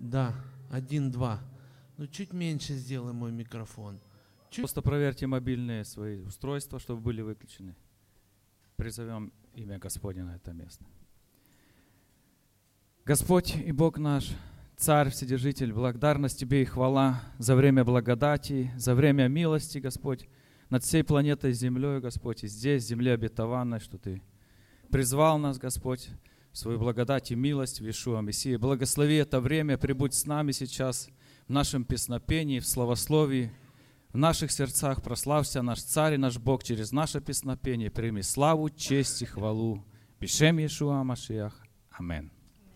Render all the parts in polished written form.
Да, 1-2. Ну, чуть меньше сделай мой микрофон. Просто проверьте мобильные свои устройства, чтобы были выключены. Призовем имя Господне на это место. Господь и Бог наш, Царь, Вседержитель, благодарность Тебе и хвала за время благодати, за время милости, Господь, над всей планетой Землей, Господь, и здесь, в земле обетованной, что Ты призвал нас, Господь, в свою благодать и милость в Иешуа Мессии. Благослови это время, прибудь с нами сейчас в нашем песнопении, в славословии, в наших сердцах. Прославься наш Царь и наш Бог через наше песнопение. Прими славу, честь и хвалу. Бишем Иешуа Машиах. Аминь.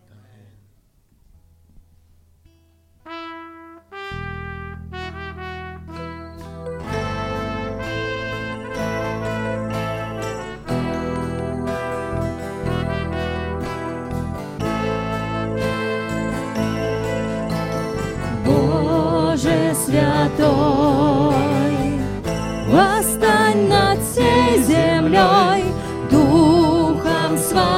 Боже святой, восстань над всей землей Духом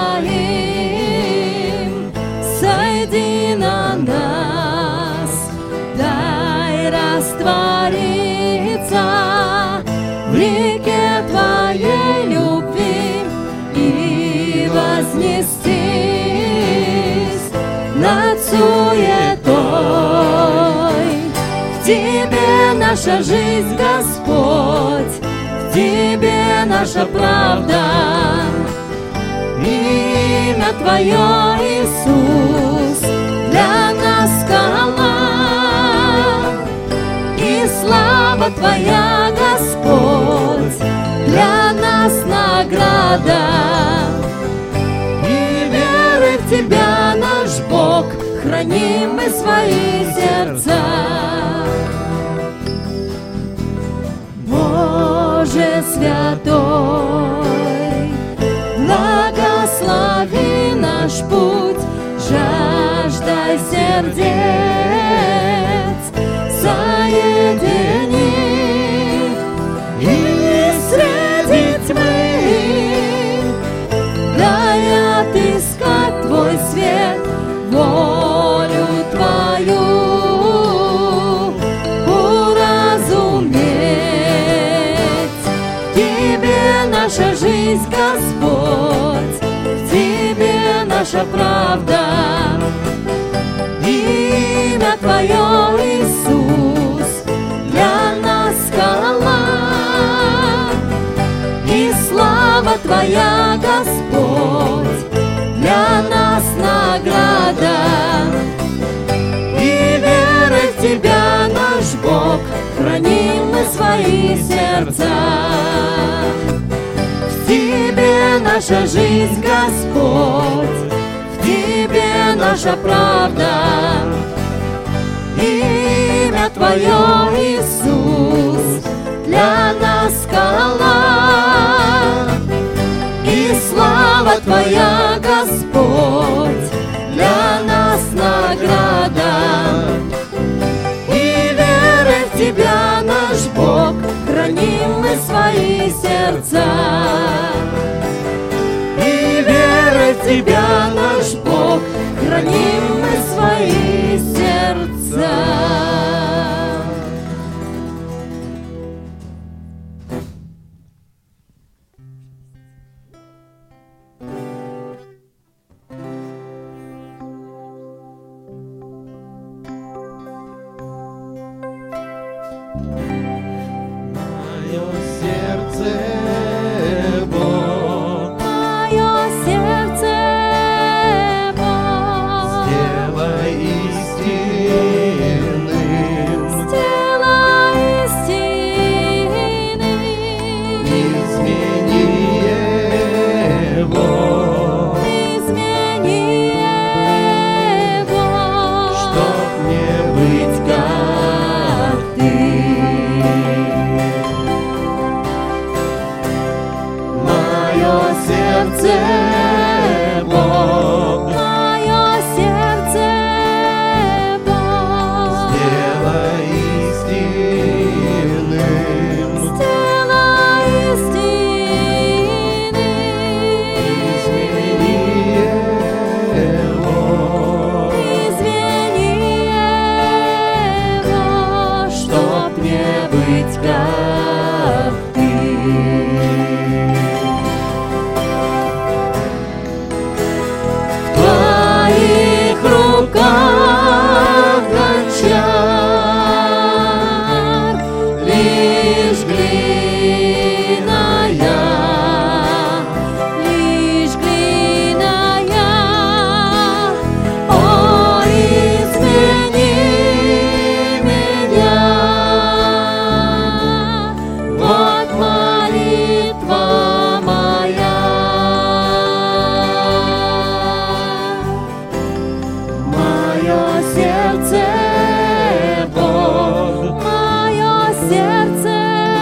Своим, сойди на нас, дай раствориться в реке Твоей любви и вознестись над суетой. В Тебе наша жизнь, Господь, в Тебе наша правда. Имя Твое, Иисус, для нас скала, и слава Твоя, Господь, для нас награда. И верой в Тебя, наш Бог, храним мы свои сердца. Боже святой, благослови наш путь, жаждой сердец соедини, и среди тьмы дай отыскать Твой свет, волю Твою уразуметь. В Тебе наша жизнь, Господь, в Тебе наша правда. Имя Твое, Иисус, для нас скала, и слава Твоя, Господь, для нас награда. И верой в Тебя, наш Бог, храним мы свои сердца. В Тебе наша жизнь, Господь, в Тебе наша правда. Имя Твое, Иисус, для нас скала, и слава Твоя, Господь, для нас награда. И верой в Тебя, наш Бог, храним мы свои сердца. И верой в Тебя, наш Бог, храним мы свои сердца. Мое сердце, Бог, Мое сердце, Бог, сделай истинным, сделай истинным. измени его, Измени его, чтоб мне быть как Ты. быть, как Ты. В Твоих руках гончар, лишь глиняя, о, измени меня. Вот молитва моя. Мое сердце, Бог, мое сердце,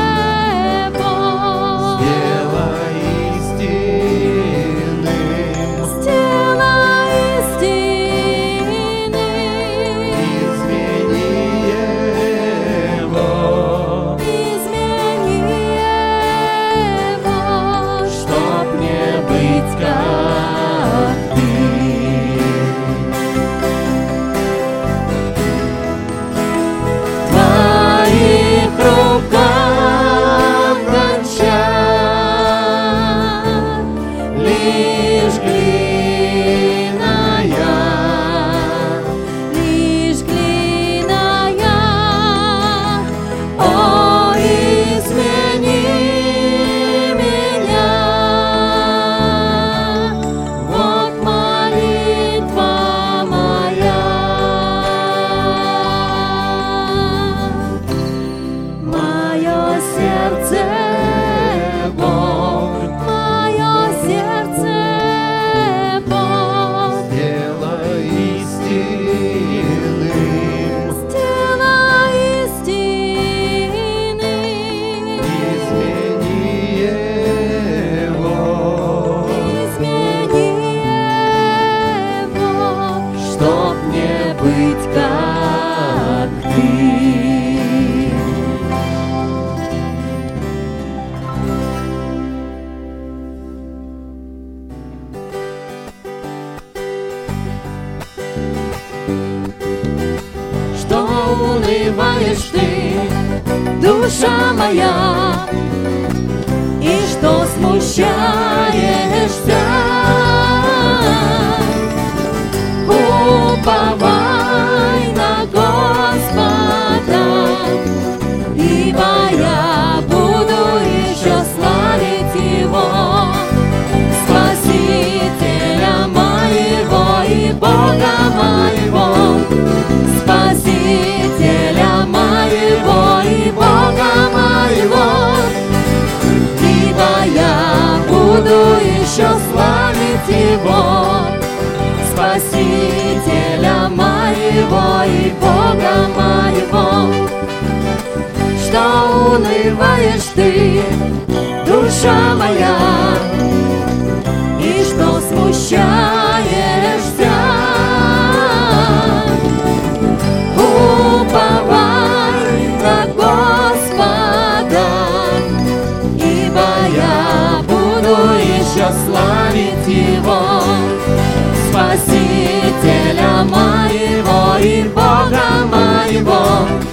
Бог, Сделай истинным, сделай истинным, измени его, измени его, чтоб не быть, как Ты. В Твоих руках гончар, лишь глиняя, о, измени меня. Вот молитва моя. Мое сердце, Бог, мое сердце, Бог, сделай истинным, сделай истинным, измени его, измени его, чтоб не быть, как Ты. Что унываешь ты, душа моя, и что смущаешься? Уповай на Господа, ибо я буду еще славить Его, Спасителя моего и Бога моего, Спасителя моего и Бога моего, ибо я буду еще славить Его, Спасителя моего и Бога моего. Что унываешь ты, душа моя, и что смущаешься? Уповай на Господа, ибо я буду еще славить Его, Спасителя моего и Бога моего,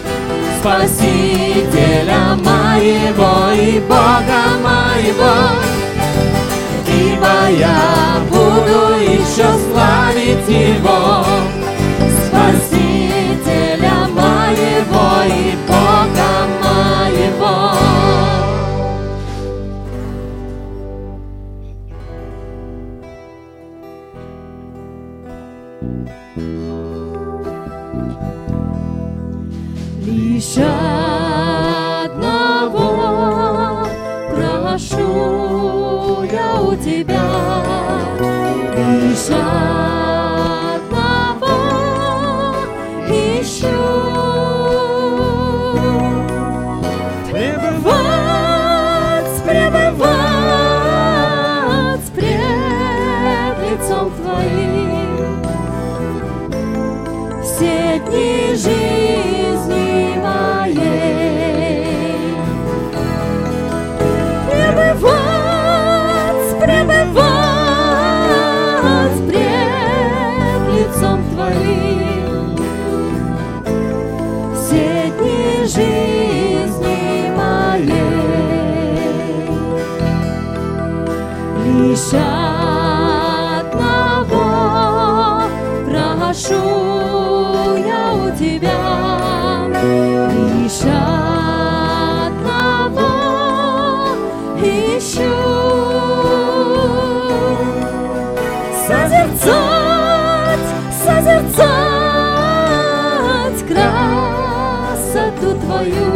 Спасителя моего и Бога моего, ибо я буду еще славить Его, Спасителя моего и Бога моего. Лишь одного прошу я у Тебя, лишь одного ищу. Пребывать пред лицом Твоим все дни жизни моей. Пребывать пред лицом Твоим все дни жизни прошу я у тебя лишь одного ищу. Созерцать красоту Твою,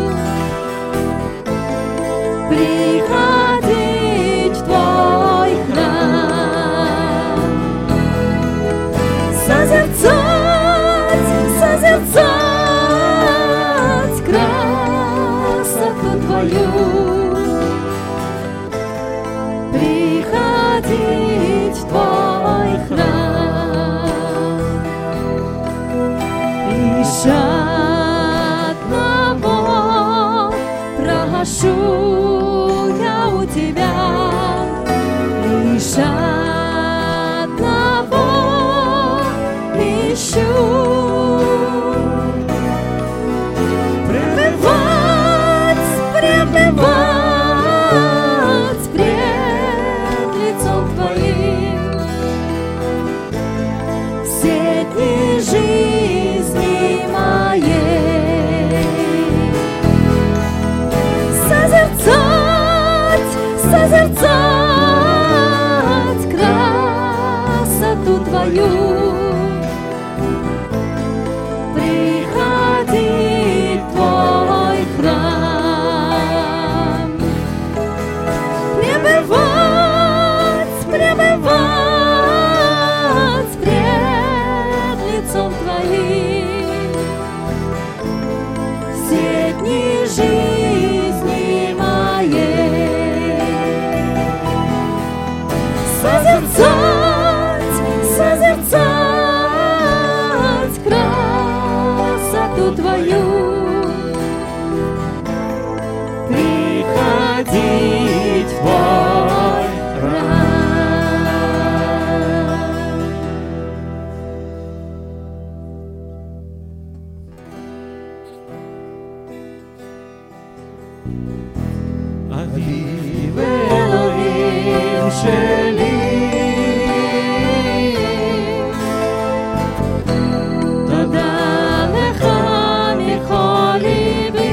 приходить в Твой храм. Созерцать красоту Твою, приходить в Твой храм. Лишь одного прошу я у тебя, лишь одного ищу. Пребывать пред лицом Твоим все дни жизни моей. Созерцать красоту Твою, приходить в Твой храм. Пребывать пред лицом Твоим все дни жизни моей. Созерцать красоту Твою, приходить в Твой храм. Aviv Elohim שלי, תודה לך מכל ליבי,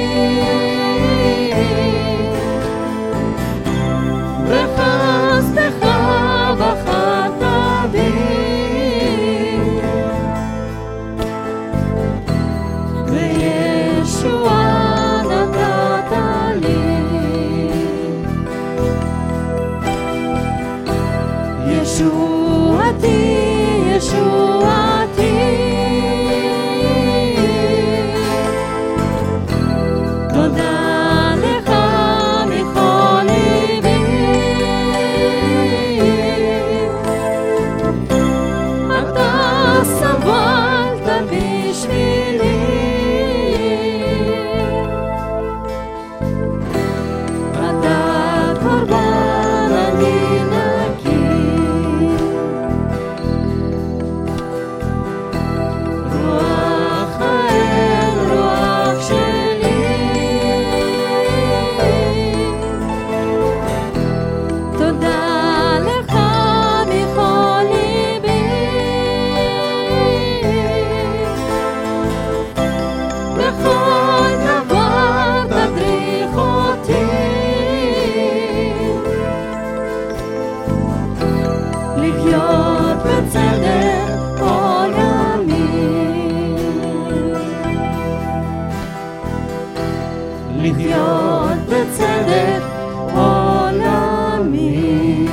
בחסדך בחרת בי, וישועה נתת לי. ישועתי, ישועתי, תודה לך מכל ליבי, אתה סבלת בשבילי, אתה קורבן אני נקי. רוח האל, רוח שלי, תודה לך מכל ליבי, בכל דבר תדריך אותי, לחיות בצדק עולמי, לחיות בצדק עולמי.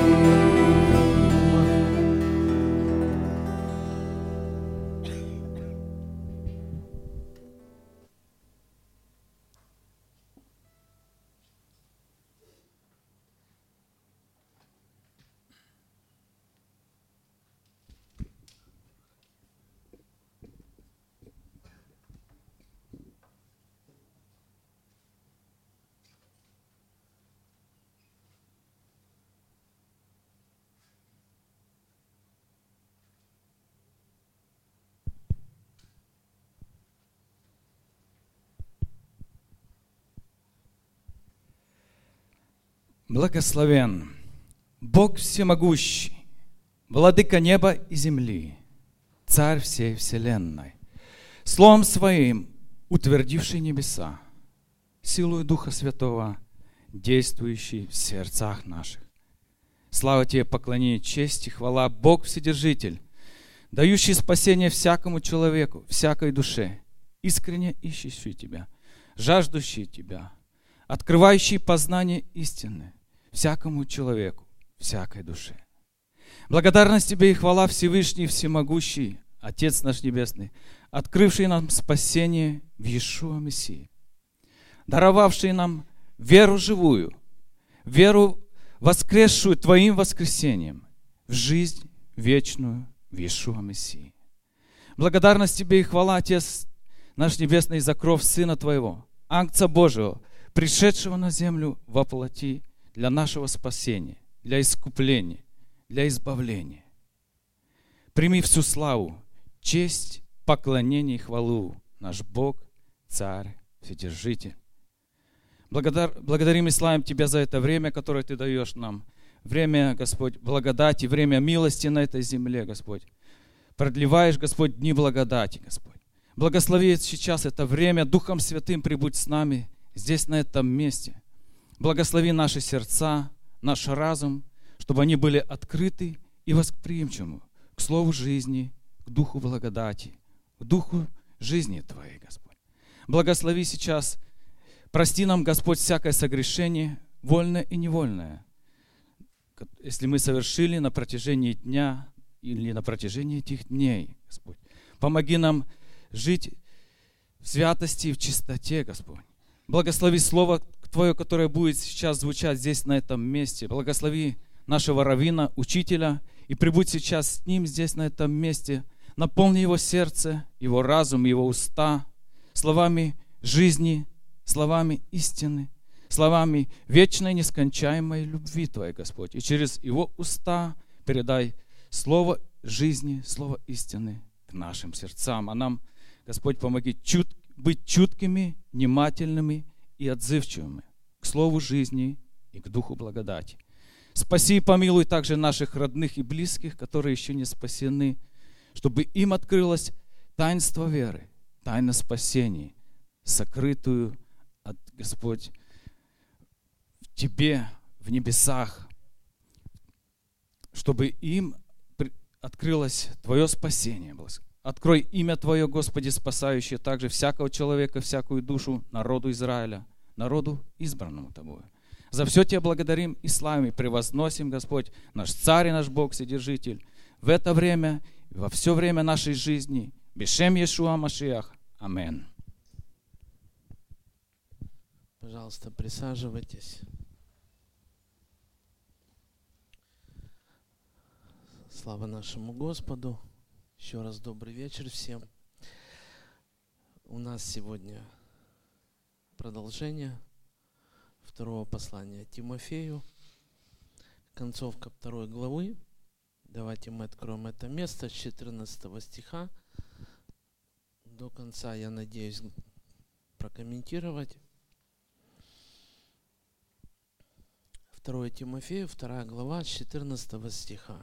Благословен Бог всемогущий, Владыка неба и земли, Царь всей вселенной, Словом Своим утвердивший небеса, силою Духа Святого, действующий в сердцах наших. Слава Тебе, поклонение, честь и хвала, Бог Вседержитель, дающий спасение всякому человеку, всякой душе, искренне ищущий Тебя, жаждущий Тебя, открывающий познание истины всякому человеку, всякой душе. Благодарность Тебе и хвала, Всевышний, Всемогущий, Отец наш Небесный, открывший нам спасение в Иешуа Мессии, даровавший нам веру живую, веру воскресшую Твоим воскресением в жизнь вечную в Иешуа Мессии. Благодарность Тебе и хвала, Отец наш Небесный, за кровь Сына Твоего, Агнца Божьего, пришедшего на землю во плоти для нашего спасения, для искупления, для избавления. Прими всю славу, честь, поклонение и хвалу, наш Бог, Царь, Вседержитель. Благодарим и славим Тебя за это время, которое Ты даешь нам. Время, Господь, благодати, время милости на этой земле, Господь. Продлеваешь, Господь, дни благодати, Господь. Благослови сейчас это время, Духом Святым прибудь с нами здесь, на этом месте. Благослови наши сердца, наш разум, чтобы они были открыты и восприимчивы к Слову жизни, к Духу благодати, к Духу жизни Твоей, Господь. Благослови сейчас, прости нам, Господь, всякое согрешение, вольное и невольное, если мы совершили на протяжении дня или на протяжении этих дней, Господь. Помоги нам жить в святости и в чистоте, Господь. Благослови Слово Твое, которое будет сейчас звучать здесь, на этом месте. Благослови нашего раввина, учителя, и прибудь сейчас с ним здесь, на этом месте. Наполни его сердце, его разум, его уста словами жизни, словами истины, словами вечной, нескончаемой любви Твоей, Господь. И через его уста передай слово жизни, слово истины к нашим сердцам. А нам, Господь, помоги быть чуткими, внимательными и отзывчивыми к слову жизни и к Духу благодати. Спаси и помилуй также наших родных и близких, которые еще не спасены, чтобы им открылось таинство веры, тайна спасения, сокрытую от, Господь, в Тебе, в небесах, чтобы им открылось Твое спасение. Открой имя Твое, Господи, спасающее также всякого человека, всякую душу, народу Израиля, народу, избранному Тобою. За все Тебя благодарим и славим, и превозносим, Господь, наш Царь и наш Бог, Вседержитель, в это время и во все время нашей жизни. Бешем Иешуа Машиах. Амин. Пожалуйста, присаживайтесь. Слава нашему Господу. Еще раз добрый вечер всем. У нас сегодня продолжение второго послания Тимофею, концовка 2 главы. Давайте мы откроем это место с 14 стиха до конца, я надеюсь, прокомментировать. 2 Тимофею, 2 глава, с 14 стиха.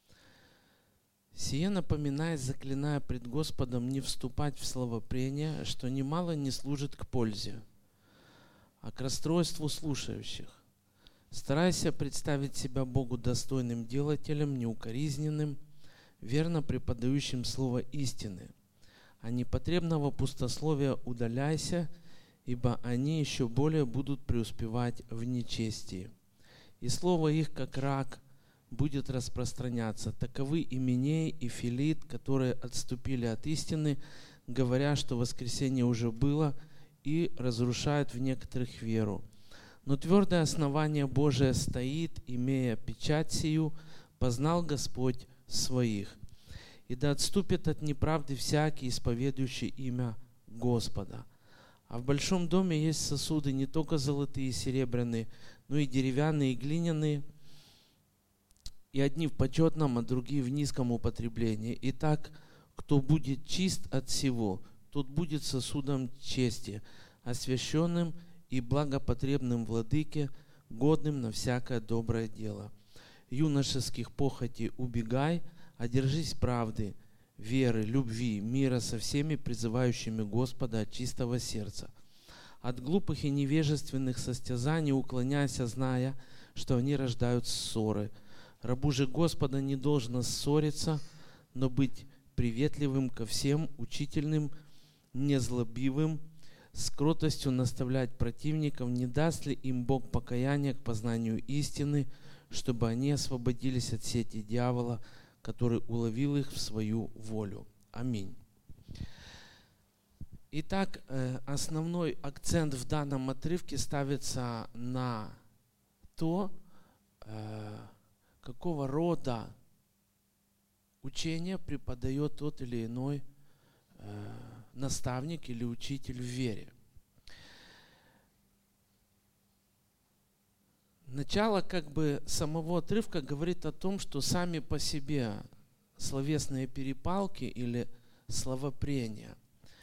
«Сие напоминает, заклиная пред Господом, не вступать в словопрение, что немало не служит к пользе, а к расстройству слушающих. Старайся представить себя Богу достойным делателем, неукоризненным, верно преподающим слово истины. А непотребного пустословия удаляйся, ибо они еще более будут преуспевать в нечестии. И слово их, как рак, будет распространяться. Таковы Именей и Филит, которые отступили от истины, говоря, что воскресение уже было, и разрушают в некоторых веру. Но твердое основание Божие стоит, имея печать сию, познал Господь своих. И да отступит от неправды всякий, исповедующий имя Господа. А в большом доме есть сосуды не только золотые и серебряные, но и деревянные и глиняные, и одни в почетном, а другие в низком употреблении. Итак, кто будет чист от всего, тот будет сосудом чести, освященным и благопотребным владыке, годным на всякое доброе дело. Юношеских похотей убегай, а держись правды, веры, любви, мира со всеми призывающими Господа от чистого сердца. От глупых и невежественных состязаний уклоняйся, зная, что они рождают ссоры. Рабу же Господа не должно ссориться, но быть приветливым ко всем, учительным, незлобивым, с кротостью наставлять противников, не даст ли им Бог покаяния к познанию истины, чтобы они освободились от сети дьявола, который уловил их в свою волю. Аминь. Итак, основной акцент в данном отрывке ставится на то, какого рода учение преподает тот или иной наставник или учитель в вере. Начало самого отрывка говорит о том, что сами по себе словесные перепалки или словопрения,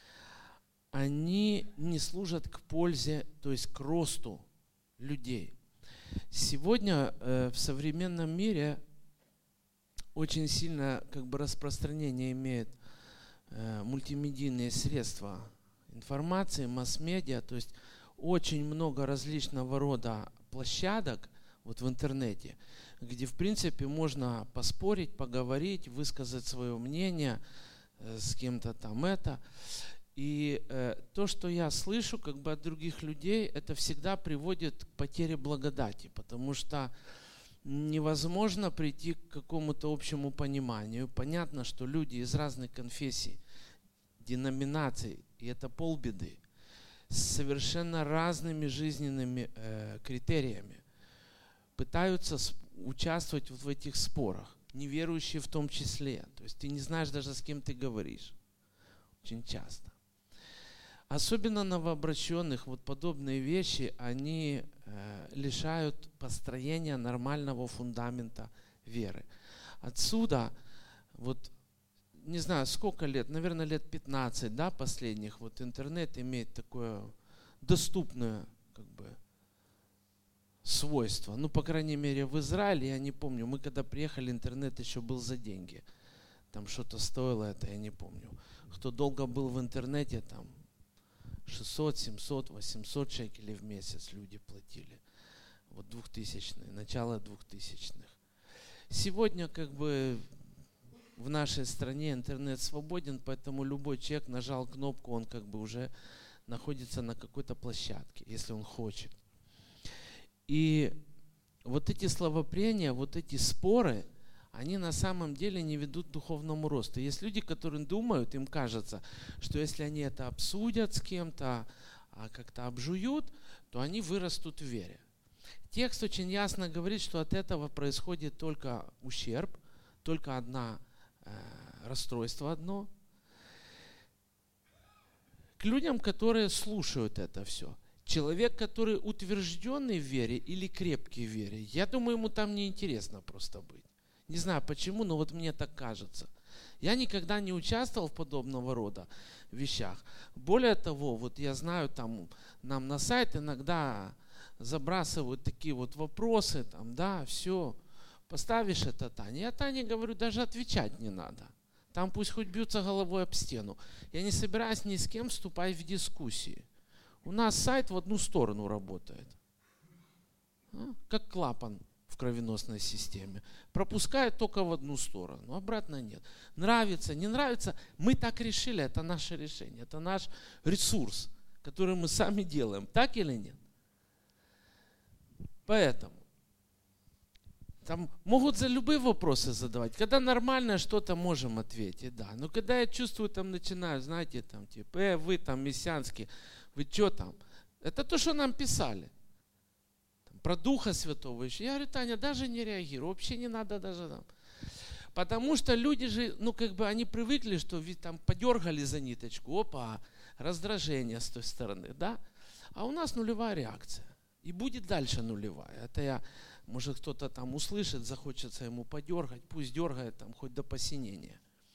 они не служат к пользе, то есть к росту людей. Сегодня в современном мире очень сильно распространение имеет мультимедийные средства информации, масс-медиа, то есть очень много различного рода площадок в интернете, где в принципе можно поспорить, поговорить, высказать свое мнение с кем-то там это. И то, что я слышу от других людей, это всегда приводит к потере благодати, потому что невозможно прийти к какому-то общему пониманию. Понятно, что люди из разных конфессий, деноминаций, и это полбеды, с совершенно разными жизненными критериями пытаются участвовать в этих спорах, неверующие в том числе. То есть ты не знаешь даже, с кем ты говоришь. Очень часто. Особенно новообращенных подобные вещи, они лишают построения нормального фундамента веры. Отсюда, не знаю, сколько лет, наверное, лет 15, последних, интернет имеет такое доступное, свойство. По крайней мере, в Израиле, я не помню, мы когда приехали, интернет еще был за деньги. Там что-то стоило это, я не помню. Кто долго был в интернете, там 600, 700, 800 шекелей в месяц люди платили. 2000-е, начало 2000-х. Сегодня в нашей стране интернет свободен, поэтому любой человек нажал кнопку, он уже находится на какой-то площадке, если он хочет. И эти словопрения, эти споры, они на самом деле не ведут к духовному росту. Есть люди, которые думают, им кажется, что если они это обсудят с кем-то, как-то обжуют, то они вырастут в вере. Текст очень ясно говорит, что от этого происходит только ущерб, только расстройство одно. К людям, которые слушают это все. Человек, который утвержденный в вере или крепкий в вере, я думаю, ему там неинтересно просто быть. Не знаю почему, но мне так кажется. Я никогда не участвовал в подобного рода вещах. Более того, я знаю, нам на сайт иногда забрасывают такие вопросы, все, поставишь это Тане. Я Тане говорю, даже отвечать не надо. Там пусть хоть бьются головой об стену. Я не собираюсь ни с кем вступать в дискуссии. У нас сайт в одну сторону работает. Как клапан в кровеносной системе. Пропускает только в одну сторону, обратно нет. Нравится, не нравится, мы так решили, это наше решение, это наш ресурс, который мы сами делаем, так или нет? Поэтому там могут за любые вопросы задавать. Когда нормально что-то можем ответить, да. Но когда я чувствую, начинаю, знаете, вы мессианские, вы что там? Это то, что нам писали. Про Духа Святого еще. Я говорю, Таня, даже не реагирую, вообще не надо даже там. Потому что люди же, они привыкли, что подергали за ниточку, опа, раздражение с той стороны, да? А у нас нулевая реакция. И будет дальше нулевая. Это может кто-то услышит, захочется ему подергать, пусть дергает хоть до посинения.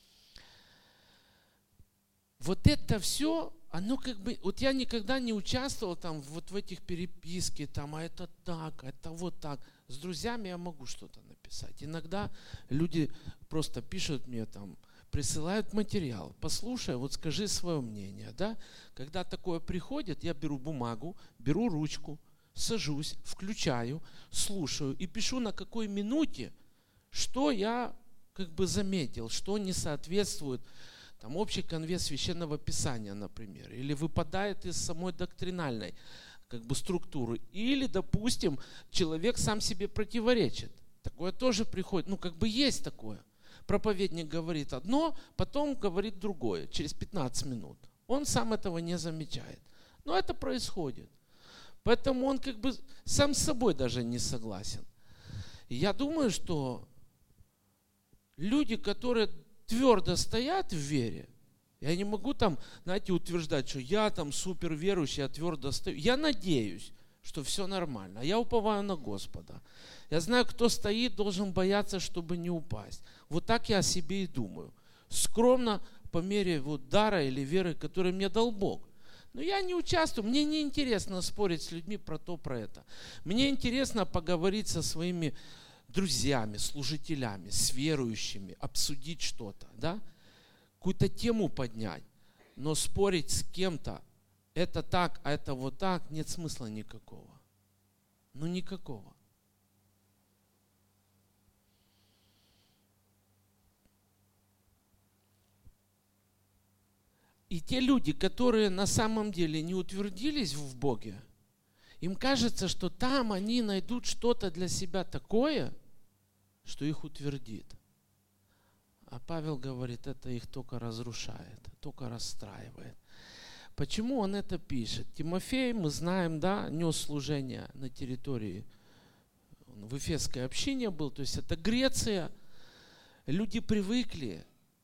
Это все, оно я никогда не участвовал в этих переписках, а это так, это так. С друзьями я могу что-то написать. Иногда люди просто пишут мне присылают материал. Послушай, вот скажи свое мнение. Да? Когда такое приходит, я беру бумагу, беру ручку, сажусь, включаю, слушаю и пишу, на какой минуте, что я как бы заметил, что не соответствует там, общей конве Священного Писания, например, или выпадает из самой доктринальной как бы структуры, или, допустим, человек сам себе противоречит. Такое тоже приходит, ну как бы есть такое. Проповедник говорит одно, потом говорит другое, через 15 минут. Он сам этого не замечает. Но это происходит. Поэтому он как бы сам с собой даже не согласен. И я думаю, что люди, которые твердо стоят в вере, я не могу там, знаете, утверждать, что я там супер верующий, я твердо стою. Я надеюсь, что все нормально. Я уповаю на Господа. Я знаю, кто стоит, должен бояться, чтобы не упасть. Вот так я о себе и думаю. Скромно, по мере вот дара или веры, который мне дал Бог. Но я не участвую, мне не интересно спорить с людьми про то, про это. Мне интересно поговорить со своими друзьями, служителями, с верующими, обсудить что-то, да? Какую-то тему поднять. Но спорить с кем-то, это так, а это вот так, нет смысла никакого. Ну никакого. И те люди, которые на самом деле не утвердились в Боге, им кажется, что там они найдут что-то для себя такое, что их утвердит. А Павел говорит, это их только разрушает, только расстраивает. Почему он это пишет? Тимофей, мы знаем, да, нес служение на территории, он в Эфесской общине был, то есть это Греция. Люди привыкли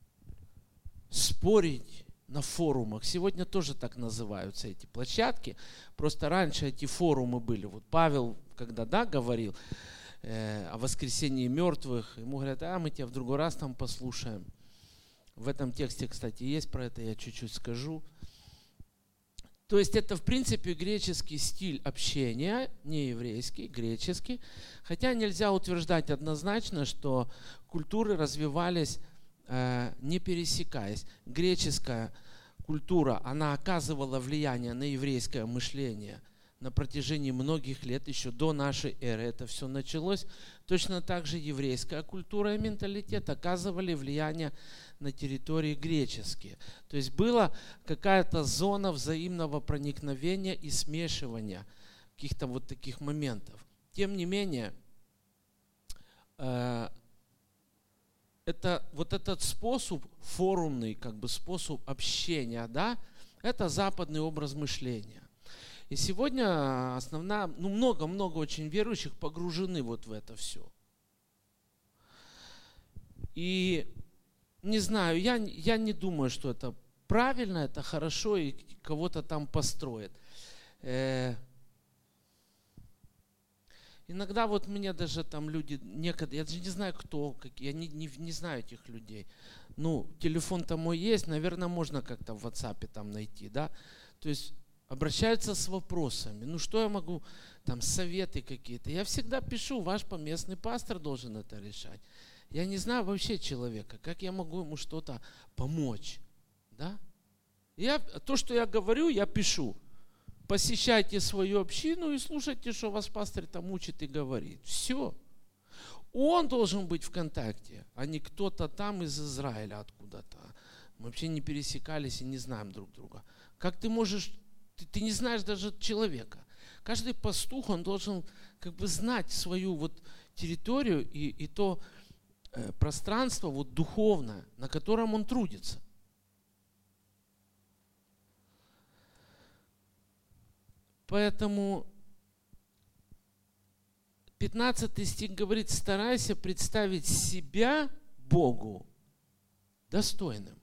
спорить на форумах. Сегодня тоже так называются эти площадки. Просто раньше эти форумы были. Вот Павел, когда говорил о воскресении мертвых, ему говорят, мы тебя в другой раз там послушаем. В этом тексте, кстати, есть про это, я чуть-чуть скажу. То есть это, в принципе, греческий стиль общения, не еврейский, греческий. Хотя нельзя утверждать однозначно, что культуры развивались не пересекаясь. Греческая культура, она оказывала влияние на еврейское мышление на протяжении многих лет, еще до нашей эры это все началось. Точно так же еврейская культура и менталитет оказывали влияние на территории греческие. То есть была какая-то зона взаимного проникновения и смешивания каких-то вот таких моментов. Тем не менее, это вот этот способ форумный, как бы способ общения, да, это западный образ мышления. И сегодня много-много очень верующих погружены вот в это все. И не знаю, я не думаю, что это правильно, это хорошо и кого-то там построит. Иногда вот мне даже там люди, некоторые, я даже не знаю кто, я не знаю этих людей. Ну, телефон-то мой есть, наверное, можно как-то в WhatsApp там найти, да. То есть обращаются с вопросами. Ну, что я могу, там, советы какие-то. Я всегда пишу, ваш поместный пастор должен это решать. Я не знаю вообще человека, как я могу ему что-то помочь, да. То, что я говорю, я пишу. Посещайте свою общину и слушайте, что вас пастор там учит и говорит. Все. Он должен быть в контакте, а не кто-то там из Израиля откуда-то. Мы вообще не пересекались и не знаем друг друга. Как ты можешь, ты не знаешь даже человека. Каждый пастух, он должен как бы знать свою вот территорию и то пространство вот духовное, на котором он трудится. Поэтому 15 стих говорит, старайся представить себя Богу достойным.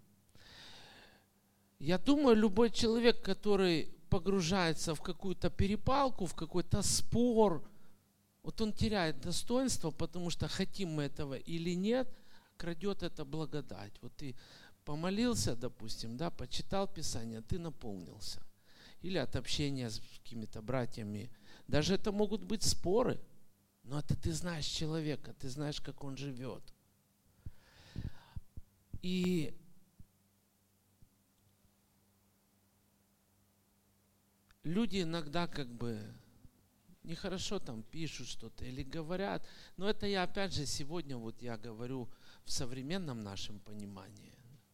Я думаю, любой человек, который погружается в какую-то перепалку, в какой-то спор, вот он теряет достоинство, потому что хотим мы этого или нет, крадет это благодать. Вот ты помолился, допустим, да, почитал Писание, ты наполнился. Или от общения с какими-то братьями. Даже это могут быть споры. Но это ты знаешь человека, ты знаешь, как он живет. И люди иногда как бы нехорошо там пишут что-то или говорят, но это я опять же сегодня вот я говорю в современном нашем понимании.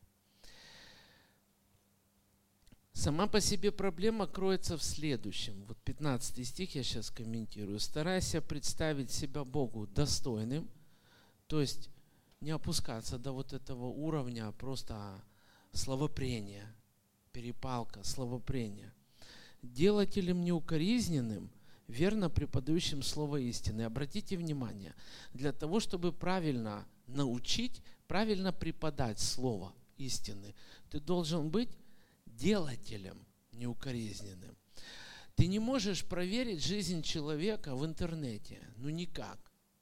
Сама по себе проблема кроется в следующем. Вот 15 стих я сейчас комментирую. «Старайся представить себя Богу достойным», то есть не опускаться до вот этого уровня просто словопрения, перепалка, словопрения. «Делателем неукоризненным, верно преподающим слово истины». Обратите внимание, для того, чтобы правильно научить, правильно преподать слово истины, ты должен быть делателем неукоризненным. Ты не можешь проверить жизнь человека в интернете. Ну никак.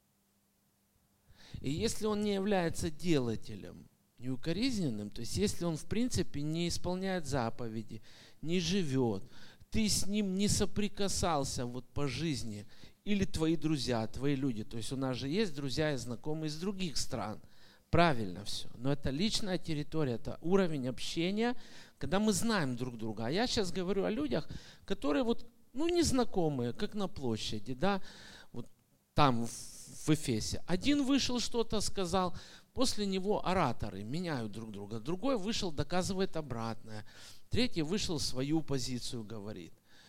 И если он не является делателем неукоризненным, то есть если он в принципе не исполняет заповеди, не живет, ты с ним не соприкасался вот по жизни, или твои друзья, твои люди, то есть у нас же есть друзья и знакомые из других стран, правильно все, но это личная территория, это уровень общения, когда мы знаем друг друга. А я сейчас говорю о людях, которые вот, ну, незнакомые, как на площади, да, вот там в Эфесе. Один вышел, что-то сказал, после него ораторы меняют друг друга. Другой вышел, доказывает обратное. Третий вышел, свою позицию говорит.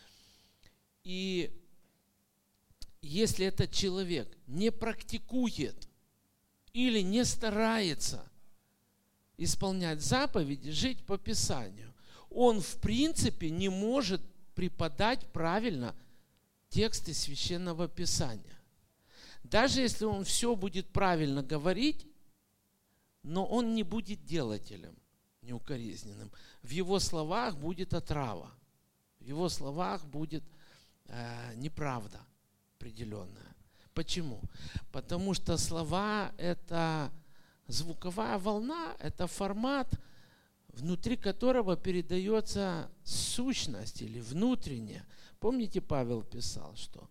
И если этот человек не практикует или не старается исполнять заповеди, жить по Писанию, он в принципе не может преподать правильно тексты Священного Писания. Даже если он все будет правильно говорить, но он не будет делателем неукоризненным. В его словах будет отрава, в его словах будет неправда определенная. Почему? Потому что слова – это звуковая волна, это формат, внутри которого передается сущность или внутренняя. Помните, Павел писал, что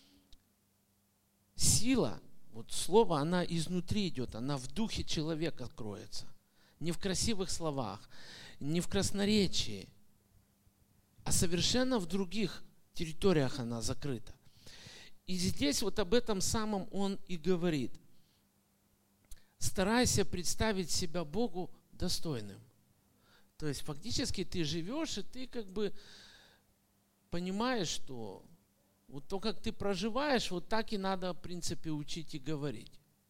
сила, вот слово, она изнутри идет, она в духе человека кроется. Не в красивых словах, не в красноречии, а совершенно в других территориях она закрыта. И здесь вот об этом самом он и говорит. Старайся представить себя Богу достойным. То есть фактически ты живешь, и ты как бы понимаешь, что вот то, как ты проживаешь, вот так и надо, в принципе, учить и говорить.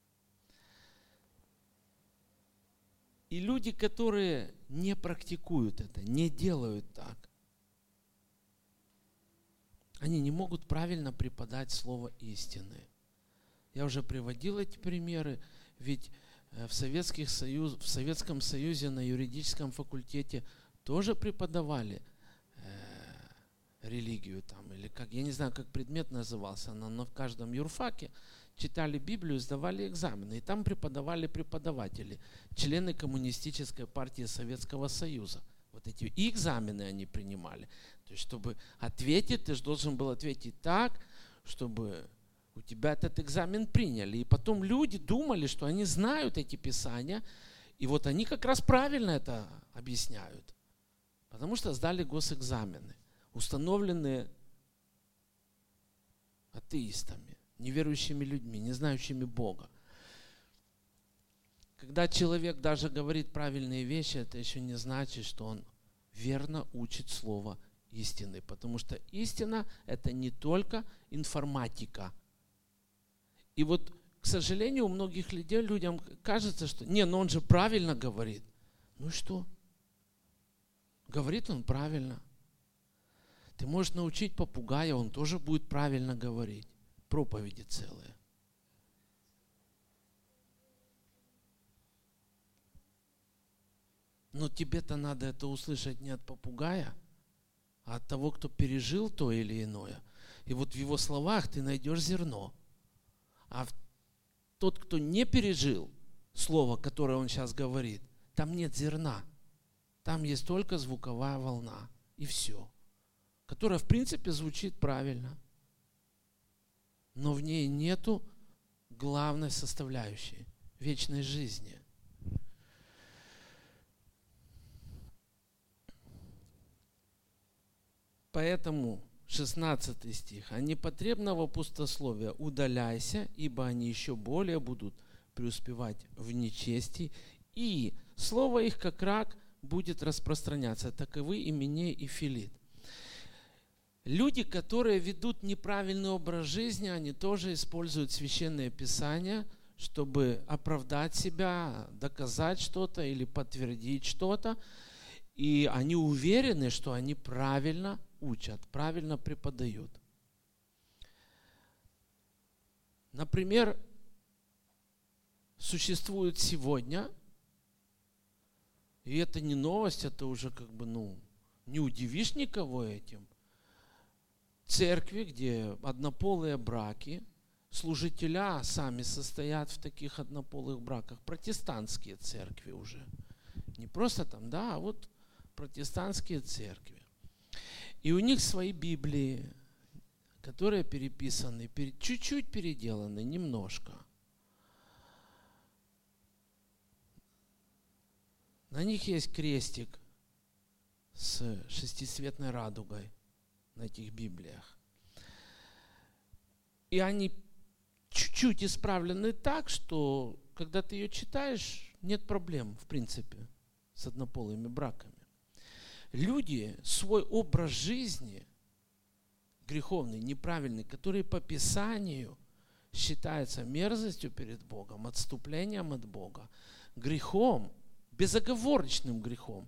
И люди, которые не практикуют это, не делают так, они не могут правильно преподать слово истины. Я уже приводил эти примеры, ведь в Советском Союзе на юридическом факультете тоже преподавали религию там, или как, я не знаю, как предмет назывался, но в каждом юрфаке читали Библию, сдавали экзамены, и там преподавали преподаватели, члены Коммунистической партии Советского Союза. Вот эти экзамены они принимали. То есть, чтобы ответить, ты же должен был ответить так, чтобы у тебя этот экзамен приняли. И потом люди думали, что они знают эти писания, и вот они как раз правильно это объясняют. Потому что сдали госэкзамены, установленные атеистами, неверующими людьми, не знающими Бога. Когда человек даже говорит правильные вещи, это еще не значит, что он верно учит слово истины. Потому что истина – это не только информатика. И вот, к сожалению, у многих людей, людям кажется, что но он же правильно говорит. Ну и что? Говорит он правильно. Ты можешь научить попугая, он тоже будет правильно говорить. Проповеди целые. Но тебе-то надо это услышать не от попугая, а от того, кто пережил то или иное. И вот в его словах ты найдешь зерно. А тот, кто не пережил слово, которое он сейчас говорит, там нет зерна. Там есть только звуковая волна. И все. Которая, в принципе, звучит правильно. Но в ней нету главной составляющей вечной жизни. Поэтому 16 стих. «А непотребного пустословия удаляйся, ибо они еще более будут преуспевать в нечестии, и слово их, как рак, будет распространяться. Таковы Именей и Филит». Люди, которые ведут неправильный образ жизни, они тоже используют Священное Писание, чтобы оправдать себя, доказать что-то или подтвердить что-то. И они уверены, что они правильно учат, правильно преподают. Например, существует сегодня, и это не новость, это уже не удивишь никого этим, церкви, где однополые браки, служителя сами состоят в таких однополых браках, протестантские церкви уже. Не просто там, а вот протестантские церкви. И у них свои Библии, которые переписаны, чуть-чуть переделаны, немножко. На них есть крестик с шестицветной радугой на этих Библиях. И они чуть-чуть исправлены так, что когда ты ее читаешь, нет проблем, в принципе, с однополыми браками. Люди свой образ жизни греховный, неправильный, который по Писанию считается мерзостью перед Богом, отступлением от Бога, грехом, безоговорочным грехом,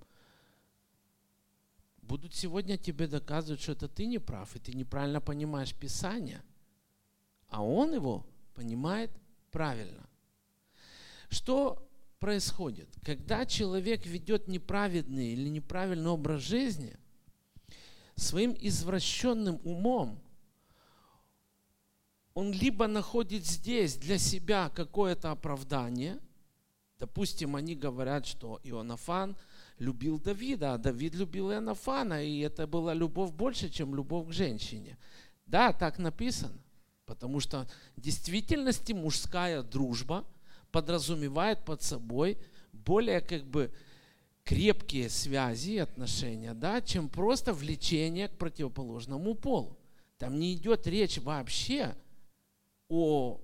будут сегодня тебе доказывать, что это ты не прав, и ты неправильно понимаешь Писание, а он его понимает правильно. Что происходит? Когда человек ведет неправедный или неправильный образ жизни, своим извращенным умом он либо находит здесь для себя какое-то оправдание. Допустим, они говорят, что Иоаннафан любил Давида, а Давид любил Иоаннафана, и это была любовь больше, чем любовь к женщине. Да, так написано, потому что в действительности мужская дружба подразумевает под собой более крепкие связи и отношения, чем просто влечение к противоположному полу. Там не идет речь вообще о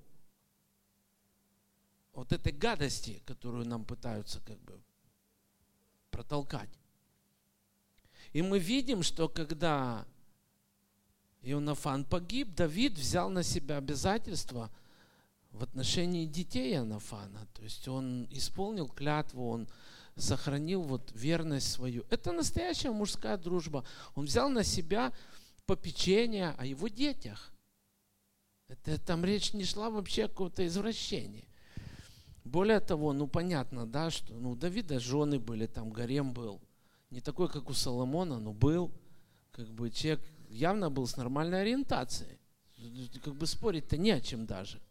вот этой гадости, которую нам пытаются протолкать. И мы видим, что когда Иоаннафан погиб, Давид взял на себя обязательства в отношении детей Иоаннафана. То есть он исполнил клятву, он сохранил верность свою. Это настоящая мужская дружба. Он взял на себя попечение о его детях. Там речь не шла вообще о каком-то извращении. Более того, понятно, что у Давида жены были, там гарем был. Не такой, как у Соломона, но был. Человек явно был с нормальной ориентацией. Спорить-то не о чем даже.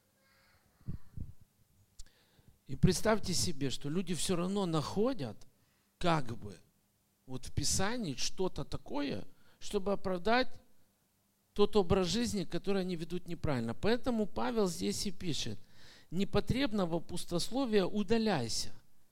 И представьте себе, что люди все равно находят в Писании что-то такое, чтобы оправдать тот образ жизни, который они ведут неправильно. Поэтому Павел здесь и пишет: непотребного пустословия удаляйся,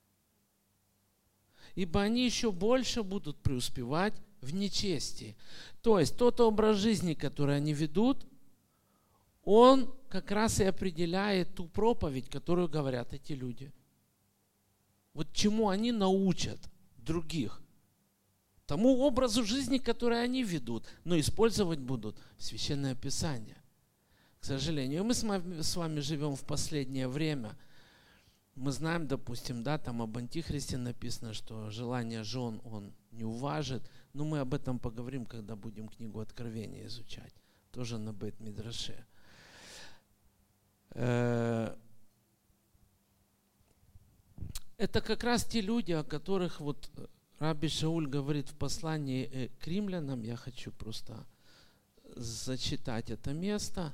ибо они еще больше будут преуспевать в нечестии. То есть тот образ жизни, который они ведут, он как раз и определяет ту проповедь, которую говорят эти люди. Чему они научат других. Тому образу жизни, который они ведут, но использовать будут Священное Писание. К сожалению, мы с вами живем в последнее время. Мы знаем, допустим, там об Антихристе написано, что желание жен он не уважит. Но мы об этом поговорим, когда будем книгу Откровения изучать. Тоже на Бейт-Мидраше. Это как раз те люди, о которых Раби Шауль говорит в послании к римлянам. Я хочу просто зачитать это место.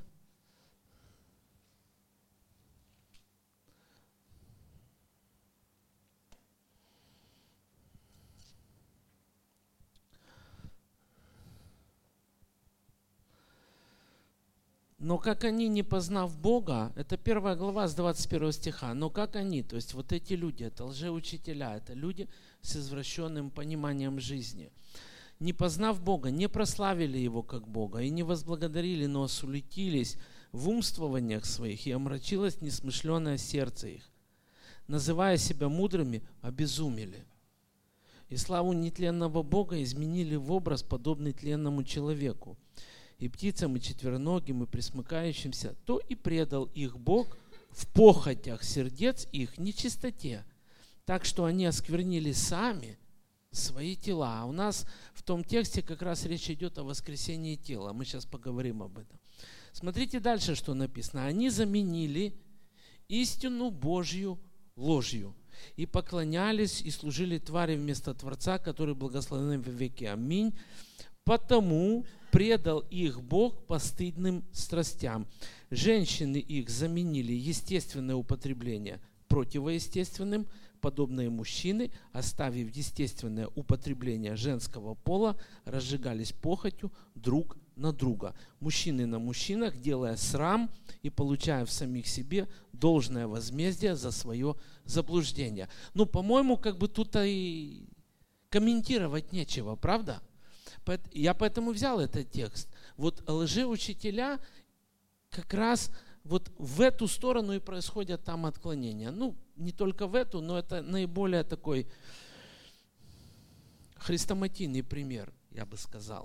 Но как они, не познав Бога, это 1 глава с 21 стиха, но как они, то есть эти люди, это лжеучителя, это люди с извращенным пониманием жизни, не познав Бога, не прославили Его как Бога и не возблагодарили, но осуетились в умствованиях своих, и омрачилось несмышленное сердце их. Называя себя мудрыми, обезумели. И славу нетленного Бога изменили в образ, подобный тленному человеку, и птицам, и четвероногим, и пресмыкающимся, то и предал их Бог в похотях сердец их нечистоте, так что они осквернили сами свои тела. А у нас в том тексте как раз речь идет о воскресении тела. Мы сейчас поговорим об этом. Смотрите дальше, что написано. Они заменили истину Божью ложью и поклонялись и служили твари вместо Творца, который благословен во веки. Аминь. Потому предал их Бог постыдным страстям. Женщины их заменили естественное употребление противоестественным, подобные мужчины, оставив естественное употребление женского пола, разжигались похотью друг на друга. Мужчины на мужчинах, делая срам и получая в самих себе должное возмездие за свое заблуждение. Ну, по-моему, как бы тут и комментировать нечего, правда? Я поэтому взял этот текст. Вот лжеучителя как раз вот в эту сторону и происходят там отклонения. Ну, не только в эту, но это наиболее такой хрестоматийный пример, я бы сказал.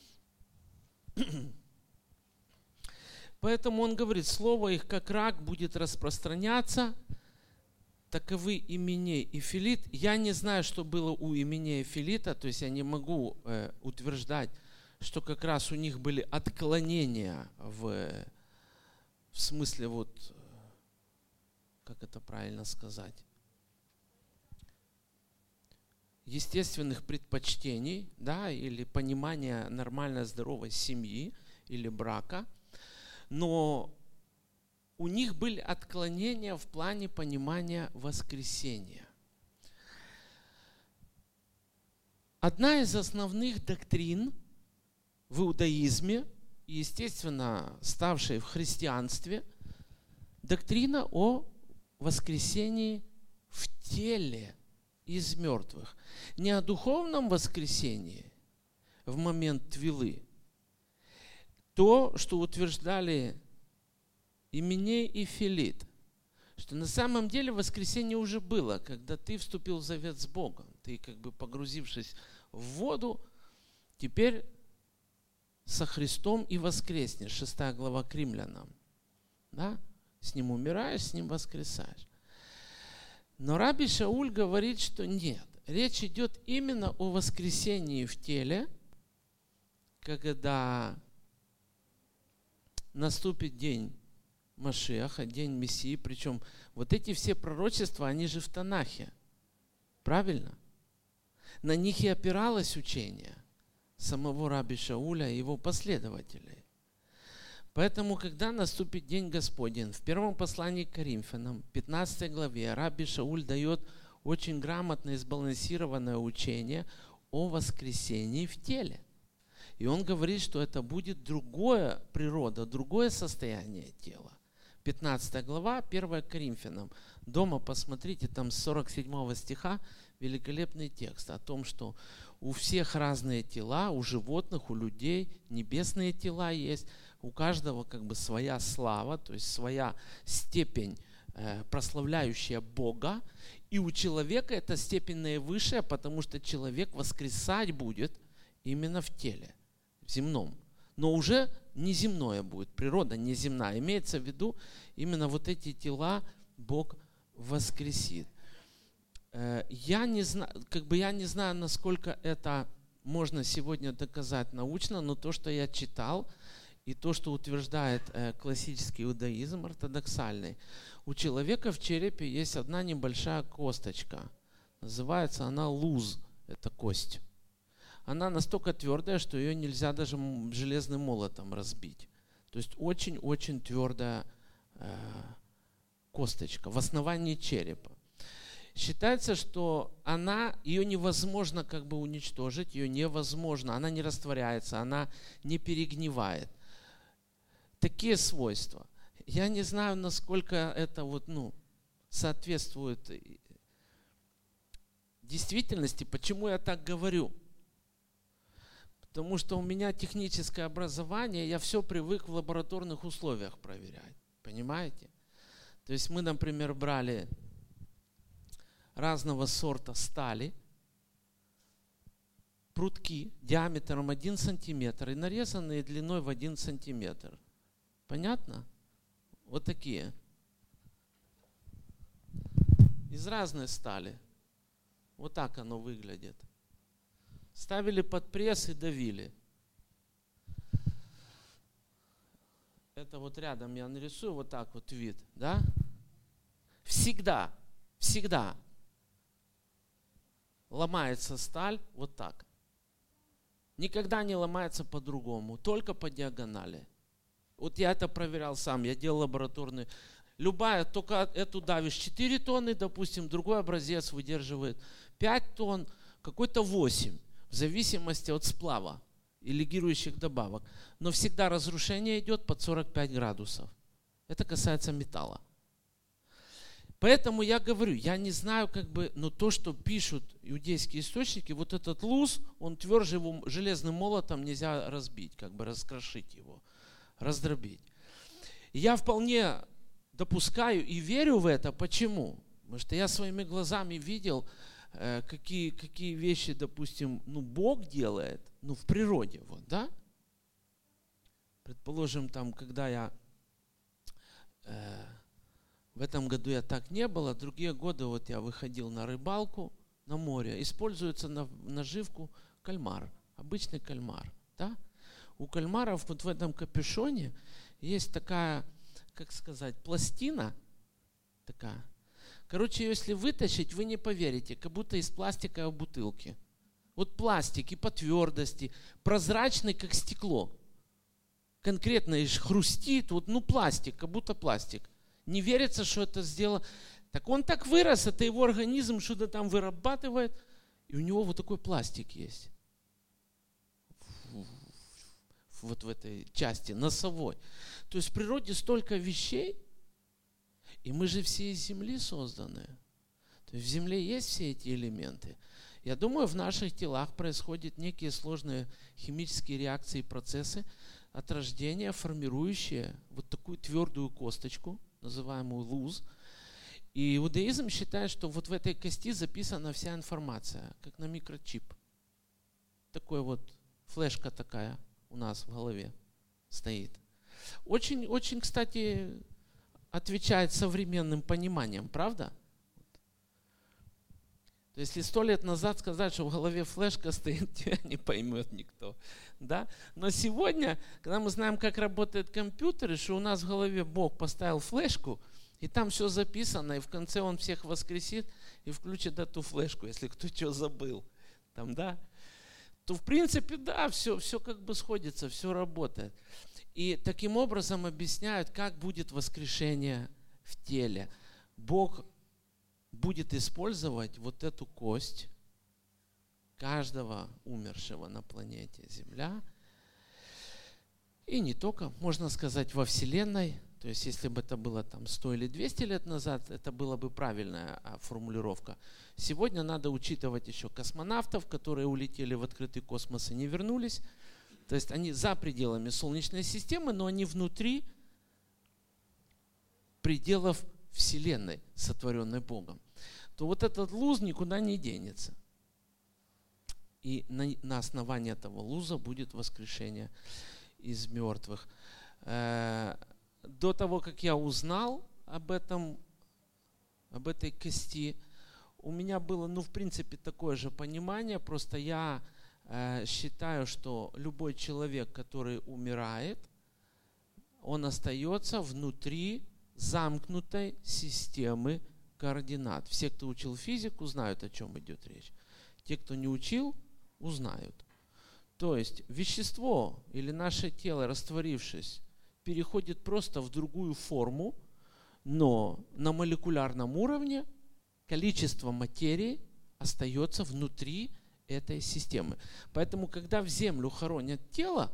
Поэтому он говорит, слово их как рак будет распространяться, таковы Именей и Филит. Я не знаю, что было у Именея и Филита, то есть я не могу утверждать, что как раз у них были отклонения в смысле вот, как это правильно сказать, естественных предпочтений, да, или понимания нормальной здоровой семьи или брака, но у них были отклонения в плане понимания воскресения. Одна из основных доктрин в иудаизме, естественно, ставшей в христианстве, доктрина о воскресении в теле из мертвых. Не о духовном воскресении в момент твилы. То, что утверждали Именей и Филит, что на самом деле воскресение уже было, когда ты вступил в завет с Богом. Ты, как бы погрузившись в воду, теперь со Христом и воскреснешь. 6 глава к Римлянам. Да? С Ним умираешь, с Ним воскресаешь. Но Раби Шауль говорит, что нет. Речь идет именно о воскресении в теле, когда наступит день Машиаха, день Мессии. Причем вот эти все пророчества, они же в Танахе. Правильно? На них и опиралось учение самого Раби Шауля и его последователей. Поэтому, когда наступит день Господень, в первом послании к Коринфянам, 15 главе, Раби Шауль дает очень грамотное и сбалансированное учение о воскресении в теле. И он говорит, что это будет другая природа, другое состояние тела. 15 глава, 1 Коринфянам. Дома посмотрите, там с 47 стиха великолепный текст о том, что у всех разные тела, у животных, у людей небесные тела есть, у каждого как бы своя слава, то есть своя степень, прославляющая Бога, и у человека эта степень наивысшая, потому что человек воскресать будет именно в теле, в земном. Но уже неземное будет, природа неземная. Имеется в виду, именно вот эти тела Бог воскресит. Я не знаю, насколько это можно сегодня доказать научно, но то, что я читал, и то, что утверждает классический иудаизм ортодоксальный, у человека в черепе есть одна небольшая косточка. Называется она луз, это кость. Она настолько твердая, что ее нельзя даже железным молотом разбить. То есть очень-очень твердая косточка в основании черепа. Считается, что ее невозможно как бы уничтожить, ее невозможно, она не растворяется, она не перегнивает. Такие свойства. Я не знаю, насколько это соответствует действительности. Почему я так говорю? Потому что у меня техническое образование, я все привык в лабораторных условиях проверять. Понимаете? То есть мы, например, брали разного сорта стали, прутки диаметром 1 сантиметр и нарезанные длиной в 1 сантиметр. Понятно? Вот такие. Из разной стали. Вот так оно выглядит. Ставили под пресс и давили. Это вот рядом я нарисую вот так вот вид, да? Всегда ломается сталь вот так. Никогда не ломается по-другому, только по диагонали. Вот я это проверял сам, я делал лабораторные. Любая, только эту давишь 4 тонны, допустим, другой образец выдерживает 5 тонн, какой-то 8, в зависимости от сплава и легирующих добавок. Но всегда разрушение идет под 45 градусов. Это касается металла. Поэтому я говорю, я не знаю, но то, что пишут иудейские источники, вот этот луз, он тверже, его железным молотом нельзя разбить, раскрошить его, раздробить. И я вполне допускаю и верю в это. Почему? Потому что я своими глазами видел, какие вещи, допустим, Бог делает, в природе, вот, да? Предположим, когда я в этом году я так не было, другие годы вот я выходил на рыбалку на море, используется на наживку кальмар, обычный кальмар, да? У кальмаров вот в этом капюшоне есть такая, пластина такая. Короче, если вытащить, вы не поверите, как будто из пластиковой бутылки. Вот пластик и по твердости, прозрачный, как стекло. Конкретно хрустит, пластик, как будто пластик. Не верится, что это сделано. Так он так вырос, это его организм что-то там вырабатывает, и у него вот такой пластик есть. Вот в этой части, носовой. То есть в природе столько вещей, и мы же все из земли созданы. То есть в земле есть все эти элементы. Я думаю, в наших телах происходят некие сложные химические реакции и процессы от рождения, формирующие вот такую твердую косточку, называемую луз. И иудаизм считает, что вот в этой кости записана вся информация, как на микрочип. Такой вот флешка такая у нас в голове стоит. Очень, очень, кстати, отвечает современным пониманиям, правда? То есть, если 100 лет назад сказать, что в голове флешка стоит, тебя не поймет никто. Да? Но сегодня, когда мы знаем, как работает компьютер, и что у нас в голове Бог поставил флешку, и там все записано, и в конце Он всех воскресит и включит эту флешку, если кто что забыл. Там, да? То в принципе, да, все сходится, все работает. И таким образом объясняют, как будет воскрешение в теле. Бог будет использовать вот эту кость каждого умершего на планете Земля. И не только, можно сказать, во Вселенной. То есть, если бы это было 100 или 200 лет назад, это была бы правильная формулировка. Сегодня надо учитывать еще космонавтов, которые улетели в открытый космос и не вернулись. То есть, они за пределами Солнечной системы, но они внутри пределов Вселенной, сотворенной Богом. То вот этот луз никуда не денется. И на основании этого луза будет воскрешение из мертвых. До того, как я узнал об этой кости, у меня было, в принципе, такое же понимание. Просто я считаю, что любой человек, который умирает, он остается внутри замкнутой системы координат. Все, кто учил физику, знают, о чем идет речь. Те, кто не учил, узнают. То есть вещество или наше тело, растворившись, переходит просто в другую форму, но на молекулярном уровне количество материи остается внутри этой системы. Поэтому, когда в землю хоронят тело,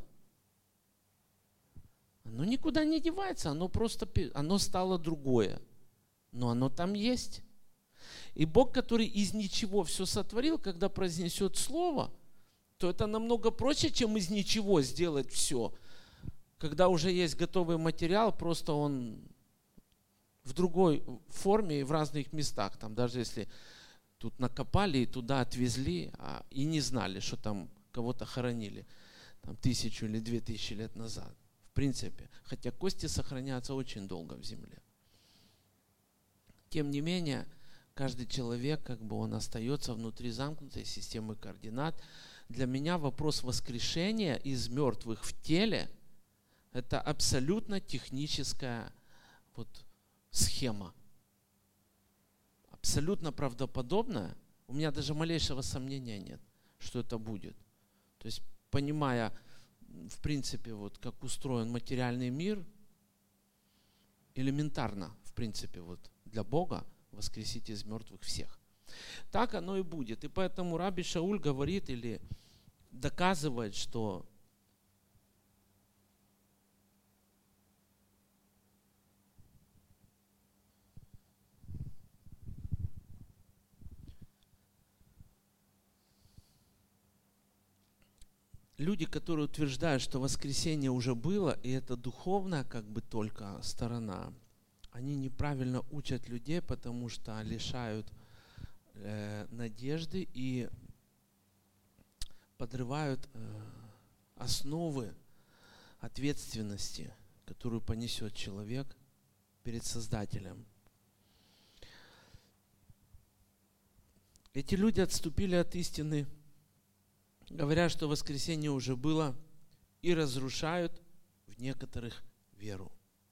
оно никуда не девается, оно стало другое. Но оно там есть. И Бог, который из ничего все сотворил, когда произнесет слово, то это намного проще, чем из ничего сделать все. Когда уже есть готовый материал, просто он в другой форме и в разных местах. Там даже если тут накопали и туда отвезли, и не знали, что там кого-то хоронили там, 1000 или 2000 лет назад. В принципе. Хотя кости сохраняются очень долго в земле. Тем не менее, каждый человек, как бы он остается внутри замкнутой системы координат. Для меня вопрос воскрешения из мертвых в теле – это абсолютно техническая схема. Абсолютно правдоподобная. У меня даже малейшего сомнения нет, что это будет. То есть, понимая, в принципе, как устроен материальный мир, элементарно, в принципе, для Бога воскресить из мертвых всех. Так оно и будет. И поэтому Раби Шауль говорит или доказывает, что люди, которые утверждают, что воскресение уже было, и это духовная только сторона, они неправильно учат людей, потому что лишают надежды и подрывают основы ответственности, которую понесет человек перед Создателем. Эти люди отступили от истины, говоря, что воскресение уже было, и разрушают в некоторых веру.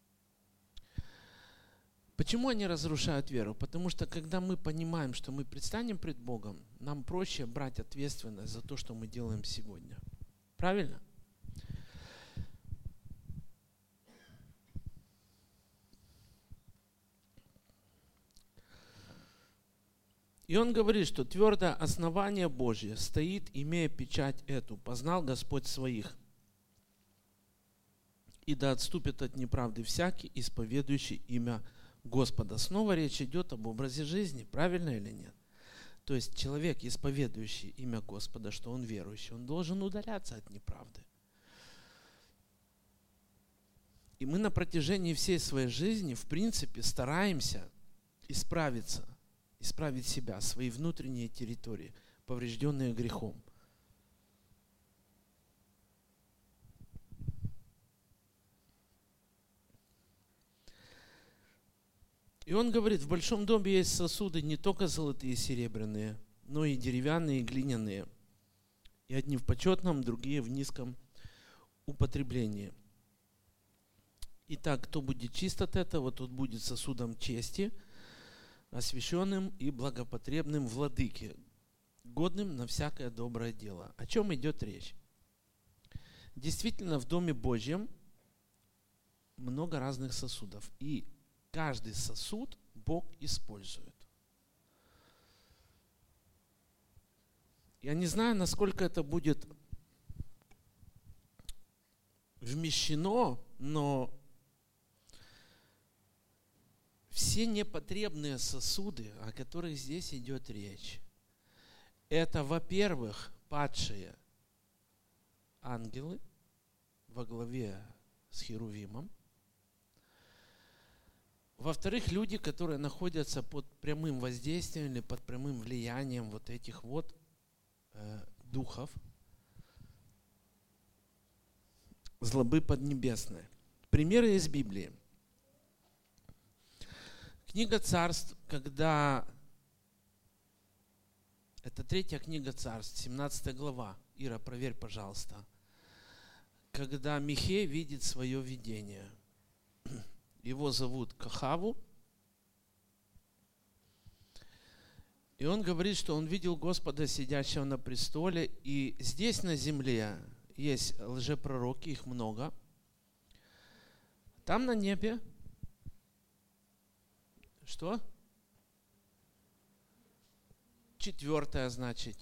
Почему они разрушают веру? Потому что когда мы понимаем, что мы предстанем пред Богом, нам проще брать ответственность за то, что мы делаем сегодня. Правильно? И он говорит, что твердое основание Божье стоит, имея печать эту. Познал Господь своих. И да отступит от неправды всякий, исповедующий имя Господа. Снова речь идет об образе жизни, правильно или нет? То есть человек, исповедующий имя Господа, что он верующий, он должен удаляться от неправды. И мы на протяжении всей своей жизни, в принципе, стараемся исправить себя, свои внутренние территории, поврежденные грехом. И он говорит, в большом доме есть сосуды не только золотые и серебряные, но и деревянные и глиняные. И одни в почетном, другие в низком употреблении. Итак, кто будет чист от этого, тот будет сосудом чести, освященным и благопотребным владыке, годным на всякое доброе дело. О чем идет речь? Действительно, в Доме Божьем много разных сосудов. И каждый сосуд Бог использует. Я не знаю, насколько это будет вмещено, но все непотребные сосуды, о которых здесь идет речь, это, во-первых, падшие ангелы во главе с Херувимом. Во-вторых, люди, которые находятся под прямым воздействием или под прямым влиянием этих духов злобы поднебесной. Примеры из Библии. Книга Царств, когда... Это 3 книга Царств, 17 глава. Ира, проверь, пожалуйста. Когда Михей видит свое видение. Его зовут Кахаву. И он говорит, что он видел Господа, сидящего на престоле. И здесь на земле есть лжепророки, их много. Там на небе что? 4, значит.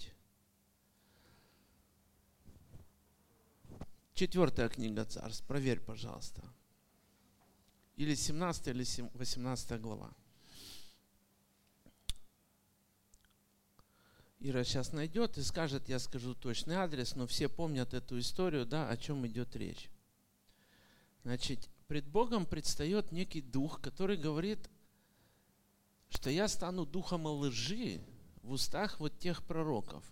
4 книга Царств. Проверь, пожалуйста. Или 17 или 18 глава. Ира сейчас найдет и скажет, я скажу точный адрес, но все помнят эту историю, да, о чем идет речь. Значит, пред Богом предстает некий дух, который говорит, что я стану духом лжи в устах вот тех пророков.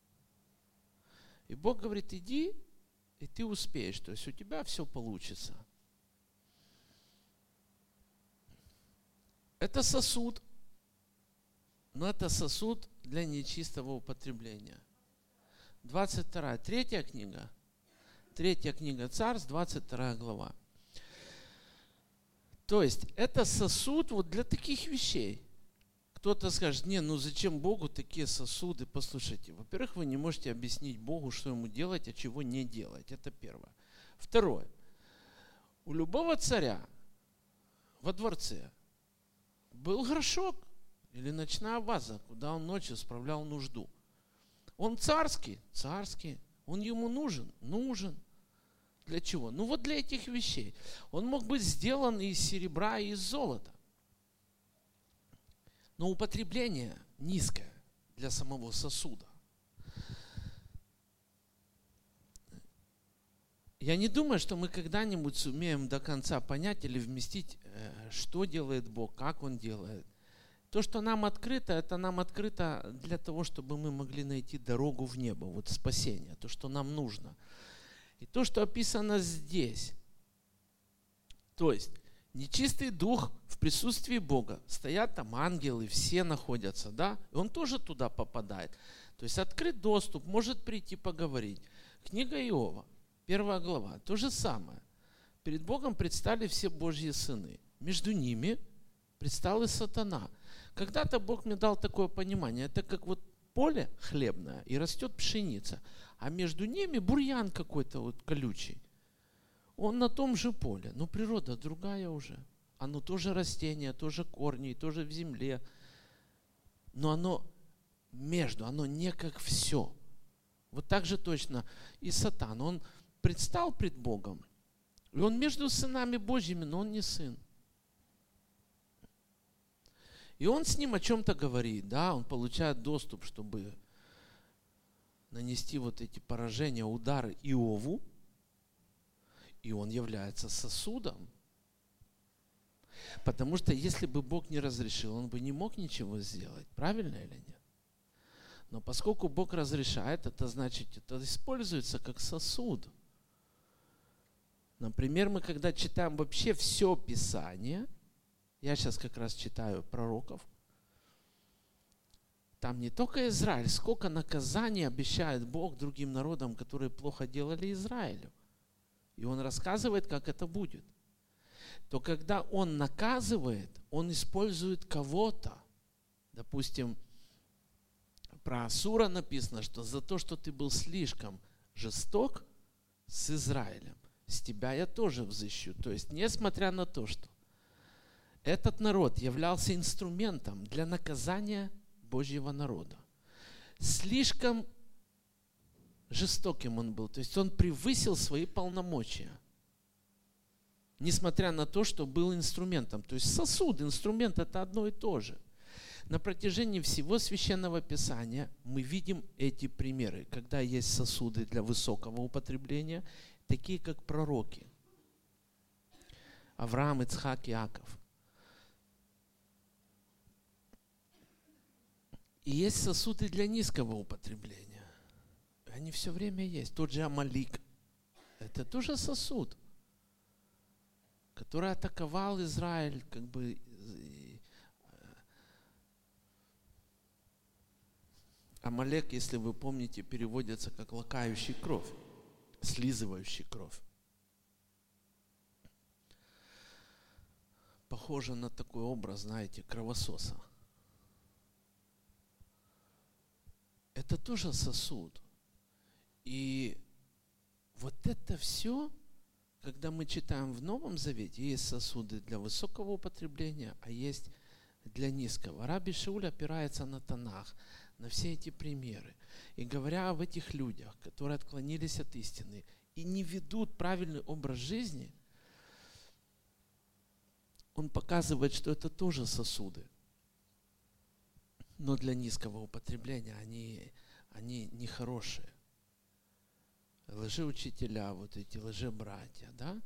И Бог говорит, иди, и ты успеешь, то есть у тебя все получится. Это сосуд, но это сосуд для нечистого употребления. 22, третья книга Царств, 22 глава. То есть это сосуд вот для таких вещей. Кто-то скажет, не, ну зачем Богу такие сосуды? Послушайте, во-первых, вы не можете объяснить Богу, что ему делать, а чего не делать. Это первое. Второе. У любого царя во дворце был горшок или ночная ваза, куда он ночью справлял нужду. Он царский. Он ему нужен. Для чего? Ну вот для этих вещей. Он мог быть сделан из серебра и из золота. Но употребление низкое для самого сосуда. Я не думаю, что мы когда-нибудь сумеем до конца понять или вместить, что делает Бог, как Он делает. То, что нам открыто, это нам открыто для того, чтобы мы могли найти дорогу в небо, вот спасение, то, что нам нужно. И то, что описано здесь. То есть, нечистый дух в присутствии Бога. Стоят там ангелы, все находятся, да? И он тоже туда попадает. То есть, открыт доступ, может прийти поговорить. Книга Иова, 1 глава, то же самое. Перед Богом предстали все Божьи сыны. Между ними предстал и сатана. Когда-то Бог мне дал такое понимание. Это как вот поле хлебное, и растет пшеница. А между ними бурьян какой-то вот колючий. Он на том же поле, но природа другая уже. Оно тоже растение, тоже корни, тоже в земле. Но оно между, оно не как все. Вот так же точно и сатан. Он предстал пред Богом. И он между сынами Божьими, но он не сын. И он с ним о чем-то говорит, да, он получает доступ, чтобы нанести вот эти поражения, удары Иову. И он является сосудом. Потому что если бы Бог не разрешил, он бы не мог ничего сделать. Правильно или нет? Но поскольку Бог разрешает, это значит, это используется как сосуд. Например, мы когда читаем вообще все Писание, я сейчас как раз читаю пророков, там не только Израиль, сколько наказаний обещает Бог другим народам, которые плохо делали Израилю. И он рассказывает, как это будет. То когда он наказывает, он использует кого-то. Допустим, про Асура написано, что за то, что ты был слишком жесток с Израилем, с тебя я тоже взыщу. То есть, несмотря на то, что этот народ являлся инструментом для наказания Божьего народа. Слишком жестоким он был. То есть он превысил свои полномочия. Несмотря на то, что был инструментом. То есть сосуд, инструмент – это одно и то же. На протяжении всего Священного Писания мы видим эти примеры. Когда есть сосуды для высокого употребления, такие как пророки. Авраам, Ицхак, Иаков. И есть сосуды для низкого употребления. Они все время есть. Тот же Амалик. Это тоже сосуд, который атаковал Израиль, как бы. Амалек, если вы помните, переводится как лакающий кровь, слизывающий кровь. Похоже на такой образ, знаете, кровососа. Это тоже сосуд. И вот это все, когда мы читаем в Новом Завете, есть сосуды для высокого употребления, а есть для низкого. Раби Шауль опирается на Танах, на все эти примеры. И говоря об этих людях, которые отклонились от истины и не ведут правильный образ жизни, он показывает, что это тоже сосуды. но для низкого употребления они нехорошие. Лжеучителя, вот эти лжебратья, да?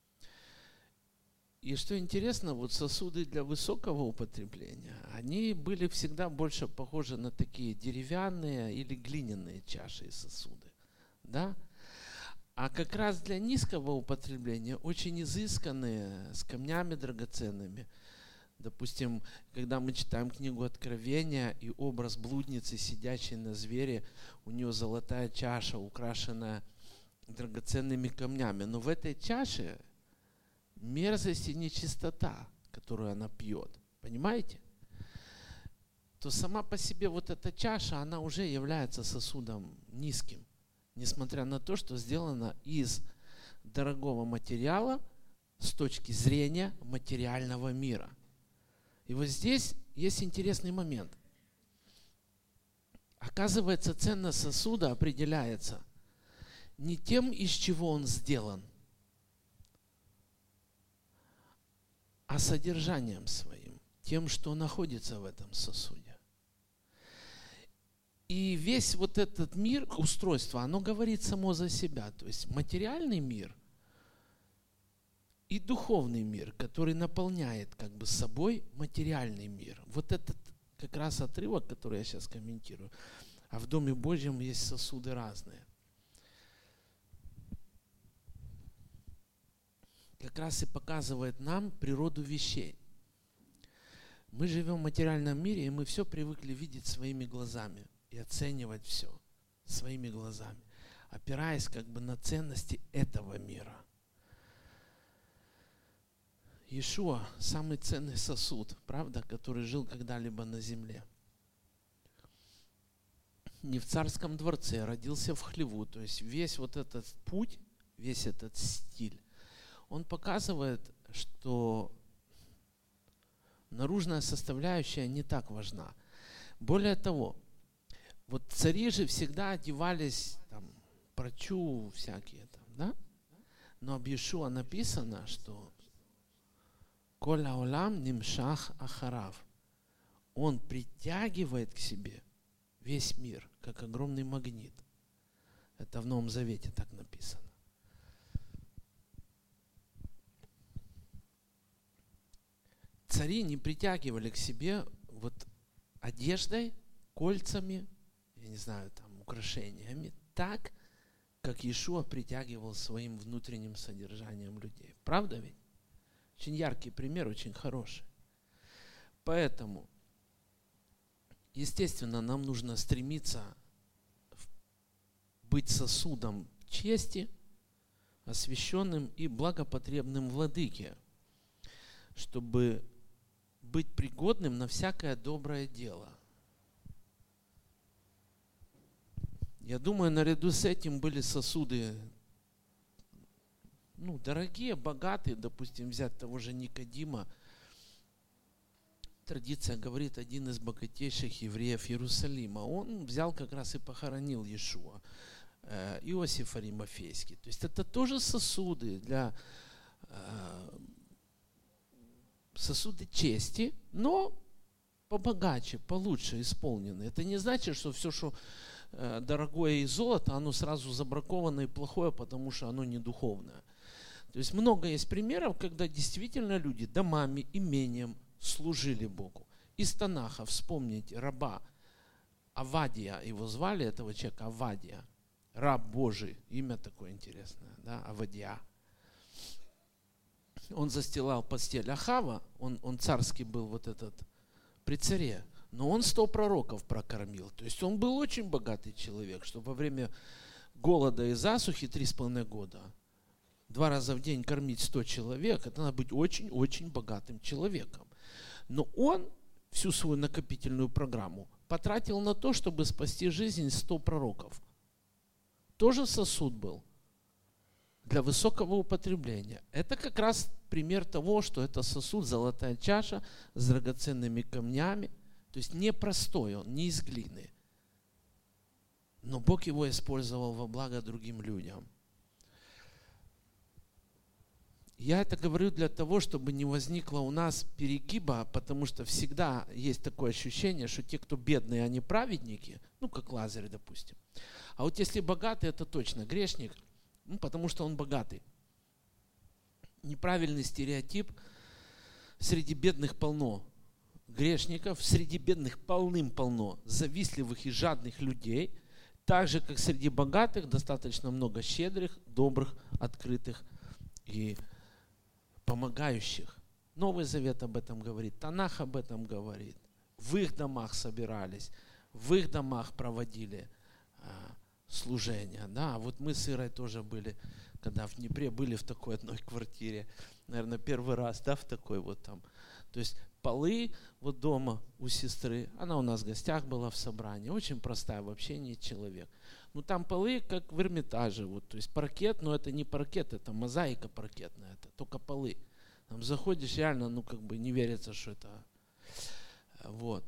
И что интересно, вот сосуды для высокого употребления, они были всегда больше похожи на такие деревянные или глиняные чаши и сосуды, да? А как раз для низкого употребления очень изысканные, с камнями драгоценными. Допустим, когда мы читаем книгу Откровения и образ блудницы, сидящей на звере, у нее золотая чаша, украшенная драгоценными камнями. Но в этой чаше мерзость и нечистота, которую она пьет. Понимаете? То сама по себе вот эта чаша, она уже является сосудом низким. Несмотря на то, что сделана из дорогого материала с точки зрения материального мира. И вот здесь есть интересный момент. Оказывается, ценность сосуда определяется не тем, из чего он сделан, а содержанием своим, тем, что находится в этом сосуде. И весь вот этот мир, устройство, оно говорит само за себя. То есть материальный мир и духовный мир, который наполняет как бы собой материальный мир. Вот этот как раз отрывок, который я сейчас комментирую. А в Доме Божьем есть сосуды разные. Как раз и показывает нам природу вещей. Мы живем в материальном мире, и мы все привыкли видеть своими глазами и оценивать все своими глазами, опираясь как бы на ценности этого мира. Иешуа – самый ценный сосуд, правда, который жил когда-либо на земле. Не в царском дворце, родился в хлеву. То есть весь вот этот путь, весь этот стиль, он показывает, что наружная составляющая не так важна. Более того, вот цари же всегда одевались, там, парчу всякие, там, да? Но об Иешуа написано, что «Коль аолам нимшах ахарав». Он притягивает к себе весь мир, как огромный магнит. Это в Новом Завете так написано. Цари не притягивали к себе вот одеждой, кольцами, я не знаю, там, украшениями, так, как Иешуа притягивал своим внутренним содержанием людей. Правда ведь? Очень яркий пример, очень хороший. Поэтому, естественно, нам нужно стремиться быть сосудом чести, освященным и благопотребным владыке, чтобы быть пригодным на всякое доброе дело. Я думаю, наряду с этим были сосуды, дорогие, богатые, допустим, взять того же Никодима. Традиция говорит, один из богатейших евреев Иерусалима. Он взял как раз и похоронил Иешуа, Иосиф Аримафейский. То есть это тоже сосуды сосуды чести, но побогаче, получше исполнены. Это не значит, что все, что дорогое из золота, оно сразу забраковано и плохое, потому что оно не духовное. То есть много есть примеров, когда действительно люди домами, имением служили Богу. Из Танаха вспомните раба Авадия, его звали, этого человека Авадия, раб Божий, имя такое интересное, да, Авадия. Он застилал постель Ахава, он царский был вот этот при царе, но он 100 пророков прокормил. То есть он был очень богатый человек, что во время голода и засухи 3,5 года 2 раза в день кормить 100 человек, это надо быть очень-очень богатым человеком. Но он всю свою накопительную программу потратил на то, чтобы спасти жизнь 100 пророков. Тоже сосуд был для высокого употребления. Это как раз пример того, что это сосуд, золотая чаша с драгоценными камнями. То есть не простой он, не из глины. Но Бог его использовал во благо другим людям. Я это говорю для того, чтобы не возникло у нас перегиба, потому что всегда есть такое ощущение, что те, кто бедные, они праведники, ну, как Лазарь, допустим. А вот если богатый, это точно грешник, ну, потому что он богатый. Неправильный стереотип. Среди бедных полно грешников, среди бедных полным-полно завистливых и жадных людей, так же, как среди богатых достаточно много щедрых, добрых, открытых и помогающих. Новый Завет об этом говорит, Танах об этом говорит. В их домах собирались, в их домах проводили служения. Да, вот мы с Ирой тоже были, когда в Днепре были в такой одной квартире, наверное, первый раз, да, в такой вот там. То есть полы вот дома у сестры, она у нас в гостях была в собрании, очень простая в общении человек. Ну там полы как в Эрмитаже, вот, то есть паркет, но это не паркет, это мозаика паркетная, это только полы. Там заходишь, реально, ну как бы не верится, что это, вот.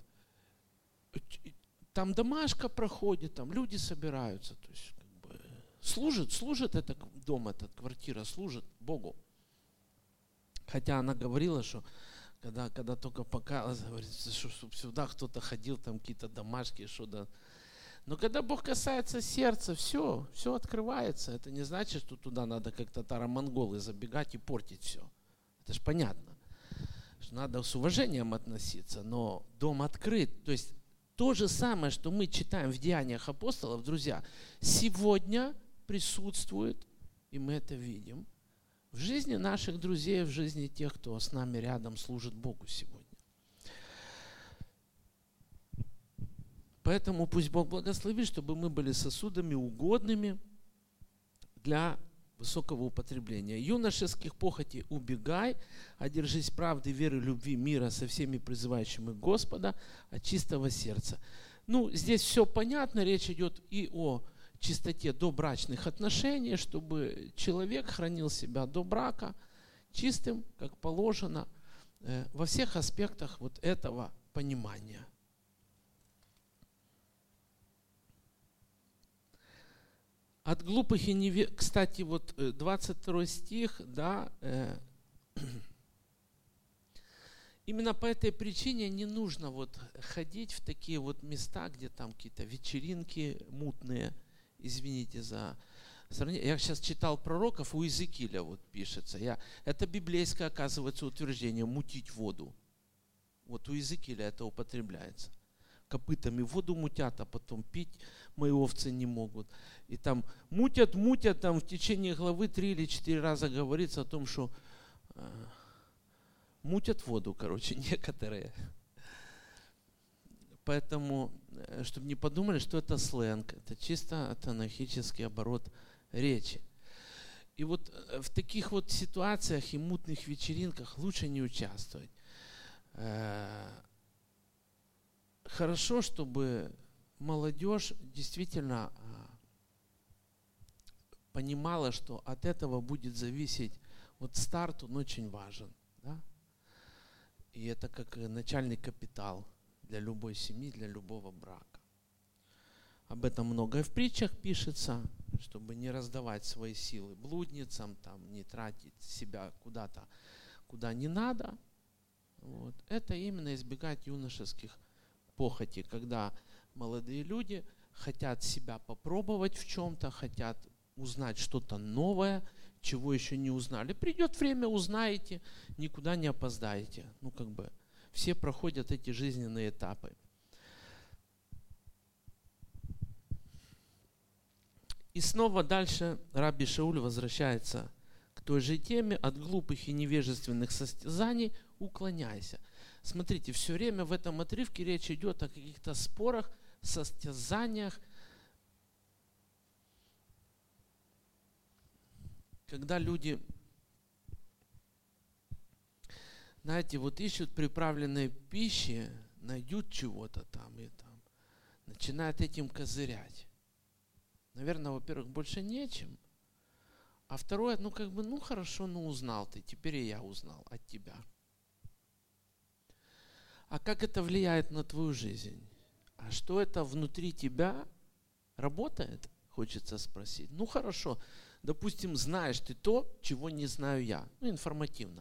Там домашка проходит, там люди собираются, то есть как бы служит этот дом, эта квартира служит Богу. Хотя она говорила, что когда только показывается, говорится, чтобы сюда кто-то ходил, там какие-то домашки, что-то. Но когда Бог касается сердца, все открывается. Это не значит, что туда надо как татаро-монголы забегать и портить все. Это же понятно, что надо с уважением относиться, но дом открыт. То есть то же самое, что мы читаем в Деяниях апостолов, друзья, сегодня присутствует, и мы это видим, в жизни наших друзей, в жизни тех, кто с нами рядом служит Богу сегодня. Поэтому пусть Бог благословит, чтобы мы были сосудами угодными для высокого употребления. Юношеских похотей убегай, одержись правды, веры, любви, мира со всеми призывающими Господа от чистого сердца. Ну, здесь все понятно, речь идет и о чистоте до брачных отношений, чтобы человек хранил себя до брака чистым, как положено, во всех аспектах вот этого понимания. От глупых и неверных, кстати, вот 22 стих, да, именно по этой причине не нужно вот ходить в такие вот места, где там какие-то вечеринки мутные, извините за сравнение. Я сейчас читал пророков, у Иезекииля вот пишется. Это библейское, оказывается, утверждение, мутить воду. Вот у Иезекииля это употребляется. Копытами воду мутят, а потом пить мои овцы не могут. И там мутят, там в течение главы 3 или 4 раза говорится о том, что мутят воду, короче, некоторые. Поэтому, чтобы не подумали, что это сленг, это чисто танахический оборот речи. И вот в таких вот ситуациях и мутных вечеринках лучше не участвовать. Хорошо, чтобы молодежь действительно понимала, что от этого будет зависеть, вот старт, он очень важен. Да? И это как начальный капитал для любой семьи, для любого брака. Об этом многое в притчах пишется, чтобы не раздавать свои силы блудницам, там, не тратить себя куда-то, куда не надо. Вот. Это именно избегать юношеских похотей, когда молодые люди хотят себя попробовать в чем-то, хотят узнать что-то новое, чего еще не узнали. Придет время, узнаете, никуда не опоздаете. Ну, как бы, все проходят эти жизненные этапы. И снова дальше Рабби Шауль возвращается к той же теме: от глупых и невежественных состязаний уклоняйся. Смотрите, все время в этом отрывке речь идет о каких-то спорах, состязаниях, когда люди, знаете, вот ищут приправленной пищи, найдут чего-то там и там, начинают этим козырять. Наверное, во-первых, больше нечем. А второе, хорошо, узнал ты, теперь и я узнал от тебя. А как это влияет на твою жизнь? А что это внутри тебя работает? Хочется спросить. Хорошо, Допустим, знаешь ты то, чего не знаю я. Ну, информативно.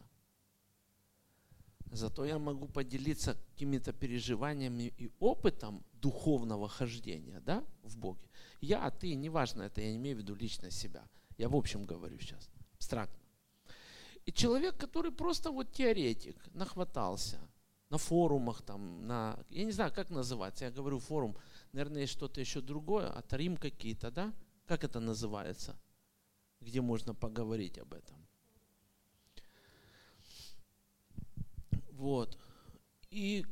Зато я могу поделиться какими-то переживаниями и опытом духовного хождения, да, в Боге. Я, ты, неважно, это я не имею в виду лично себя. Я в общем говорю сейчас, абстрактно. И человек, который просто вот теоретик, нахватался на форумах, там, я не знаю, как называется, я говорю форум, наверное, есть что-то еще другое, Рим какие-то, да? Как это называется? Где можно поговорить об этом. Вот. И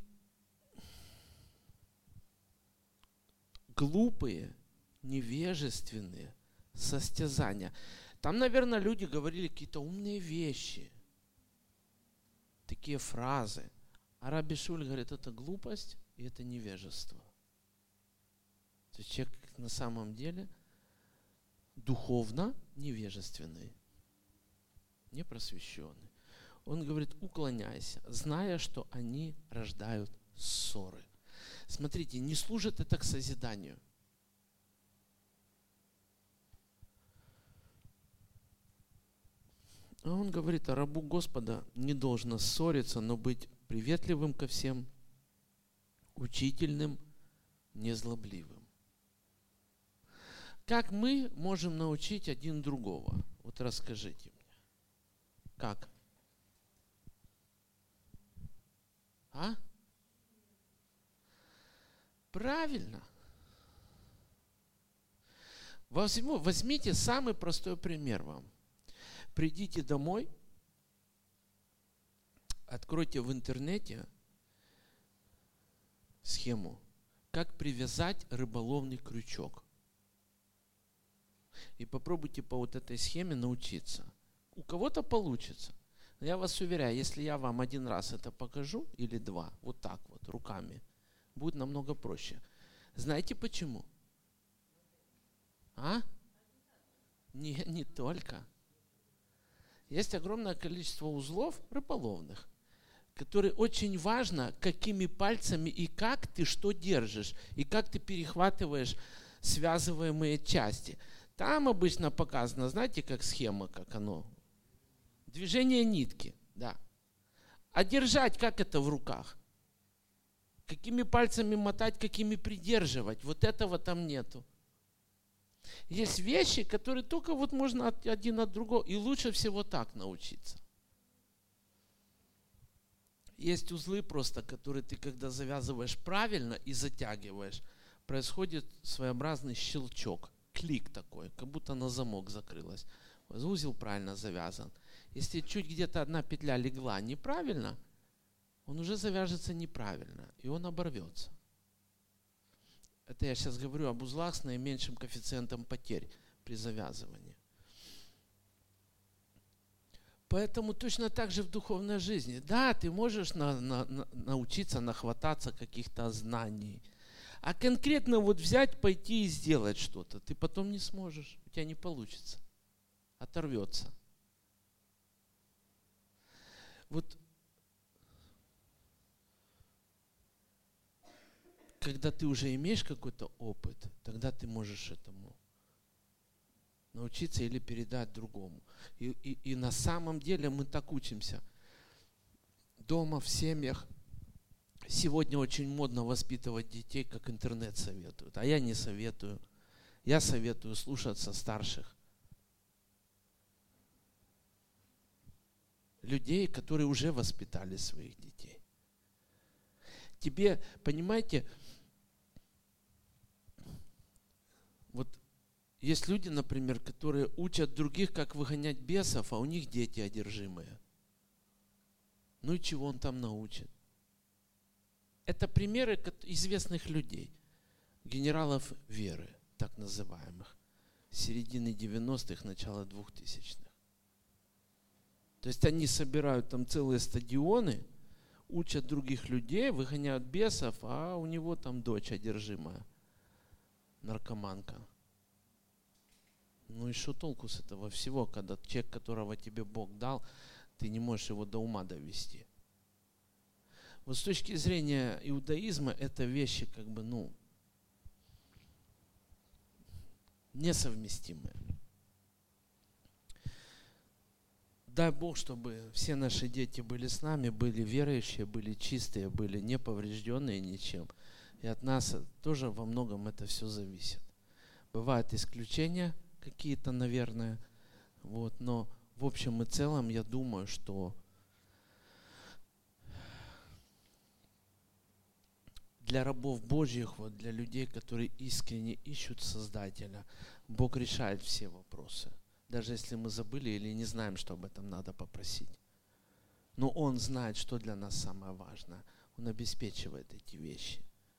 глупые, невежественные состязания. Там, наверное, люди говорили какие-то умные вещи, такие фразы. А Раби Шуль говорит, это глупость и это невежество. То есть человек на самом деле духовно невежественный, непросвещенный. Он говорит, уклоняйся, зная, что они рождают ссоры. Смотрите, не служит это к созиданию. А он говорит, а рабу Господа не должно ссориться, но быть приветливым ко всем, учительным, незлобливым. Как мы можем научить один другого? Вот расскажите мне. Как? А? Правильно. Возьмите самый простой пример вам. Придите домой, откройте в интернете схему, как привязать рыболовный крючок. И попробуйте по вот этой схеме научиться. У кого-то получится. Но я вас уверяю, если я вам один раз это покажу, или два, вот так вот, руками, будет намного проще. Знаете почему? А? Не только. Есть огромное количество узлов рыболовных, которые очень важно, какими пальцами и как ты что держишь, и как ты перехватываешь связываемые части. Там обычно показано, знаете, как схема, как оно. Движение нитки, да. А держать, как это в руках? Какими пальцами мотать, какими придерживать? Вот этого там нету. Есть вещи, которые только вот можно один от другого, и лучше всего так научиться. Есть узлы просто, которые ты, когда завязываешь правильно и затягиваешь, происходит своеобразный щелчок, клик такой, как будто на замок закрылось. Узел правильно завязан. Если чуть где-то одна петля легла неправильно, он уже завяжется неправильно, и он оборвется. Это я сейчас говорю об узлах с наименьшим коэффициентом потерь при завязывании. Поэтому точно так же в духовной жизни. Да, ты можешь научиться нахвататься каких-то знаний. А конкретно вот взять, пойти и сделать что-то, ты потом не сможешь. У тебя не получится. Оторвется. Вот когда ты уже имеешь какой-то опыт, тогда ты можешь этому научиться или передать другому. И на самом деле мы так учимся. Дома, в семьях. Сегодня очень модно воспитывать детей, как интернет советует. А я не советую. Я советую слушаться старших. Людей, которые уже воспитали своих детей. Тебе, понимаете, вот есть люди, например, которые учат других, как выгонять бесов, а у них дети одержимые. Ну и чего он там научит? Это примеры известных людей, генералов веры, так называемых, середины 90-х, начала 2000-х. То есть они собирают там целые стадионы, учат других людей, выгоняют бесов, а у него там дочь одержимая, наркоманка. Ну и что толку с этого всего, когда человек, которого тебе Бог дал, ты не можешь его до ума довести? Вот с точки зрения иудаизма это вещи как бы, несовместимые. дай Бог, чтобы все наши дети были с нами, были верующие, были чистые, были не поврежденные ничем. И от нас тоже во многом это все зависит. Бывают исключения какие-то, наверное, вот, но в общем и целом я думаю, что для рабов Божьих, вот, для людей, которые искренне ищут Создателя, Бог решает все вопросы. Даже если мы забыли или не знаем, что об этом надо попросить. Но Он знает, что для нас самое важное. Он обеспечивает эти вещи.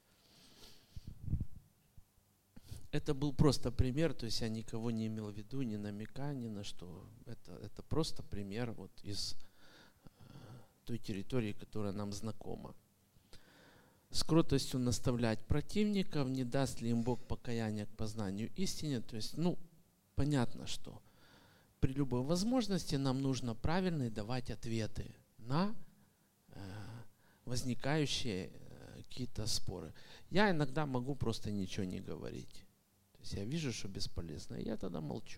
Это был просто пример, то есть я никого не имел в виду, не намекая ни на что. Это просто пример вот из той территории, которая нам знакома. С кротостью наставлять противников, не даст ли им Бог покаяния к познанию истины. То есть, понятно, что при любой возможности нам нужно правильно давать ответы на возникающие какие-то споры. Я иногда могу просто ничего не говорить. То есть я вижу, что бесполезно, и я тогда молчу.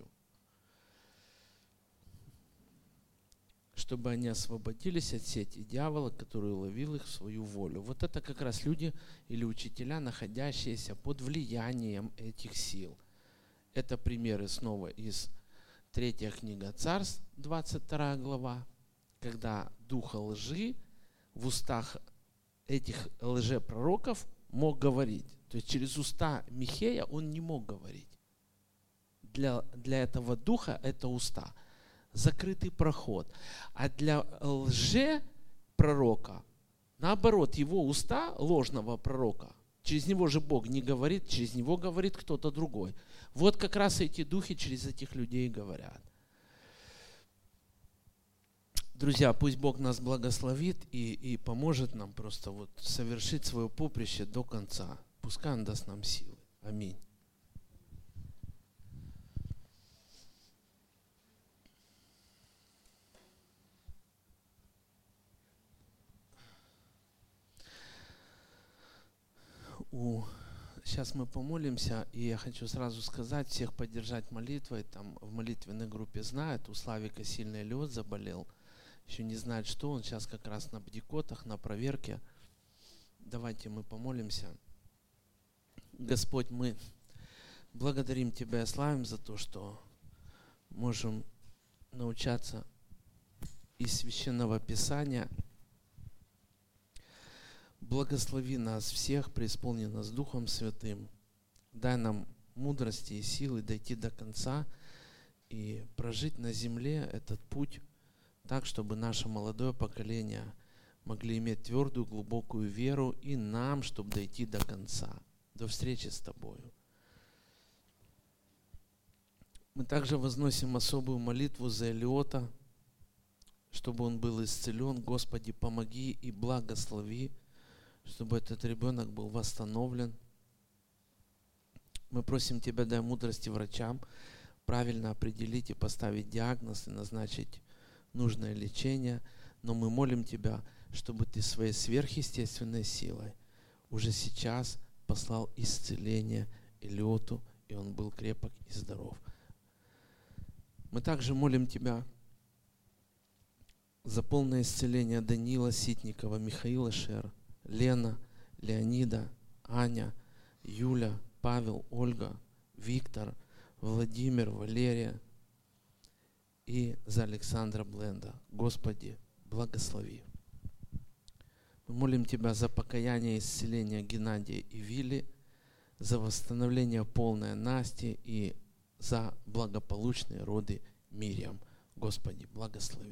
Чтобы они освободились от сети дьявола, который уловил их в свою волю. Вот это как раз люди или учителя, находящиеся под влиянием этих сил. Это примеры снова из 3 книга Царств, 22 глава, когда дух лжи в устах этих лжепророков мог говорить. То есть через уста Михея он не мог говорить. Для этого духа это уста. Закрытый проход. А для лжепророка, наоборот, его уста, ложного пророка, через него же Бог не говорит, через него говорит кто-то другой. Вот как раз эти духи через этих людей говорят. Друзья, пусть Бог нас благословит и поможет нам просто вот совершить свое поприще до конца. Пускай Он даст нам силы. Аминь. Сейчас мы помолимся, и я хочу сразу сказать, всех поддержать молитвой. Там в молитвенной группе знают, у Славика сильный лед заболел. Еще не знает, что он сейчас как раз на бдикотах, на проверке. Давайте мы помолимся. Господь, мы благодарим Тебя и славим за то, что можем научаться из Священного Писания. Благослови нас всех, преисполни нас Духом Святым. Дай нам мудрости и силы дойти до конца и прожить на земле этот путь так, чтобы наше молодое поколение могли иметь твердую, глубокую веру, и нам, чтобы дойти до конца, до встречи с Тобою. Мы также возносим особую молитву за Элиота, чтобы он был исцелен. Господи, помоги и благослови, чтобы этот ребенок был восстановлен. Мы просим Тебя, дай мудрости врачам правильно определить и поставить диагноз и назначить нужное лечение. Но мы молим Тебя, чтобы Ты своей сверхъестественной силой уже сейчас послал исцеление Элиоту, и он был крепок и здоров. Мы также молим Тебя за полное исцеление Данила Ситникова, Михаила Шер, Лена, Леонида, Аня, Юля, Павел, Ольга, Виктор, Владимир, Валерия и за Александра Бленда. Господи, благослови. Мы молим Тебя за покаяние и исцеление Геннадия и Вилли, за восстановление полное Насти и за благополучные роды Мириам. Господи, благослови.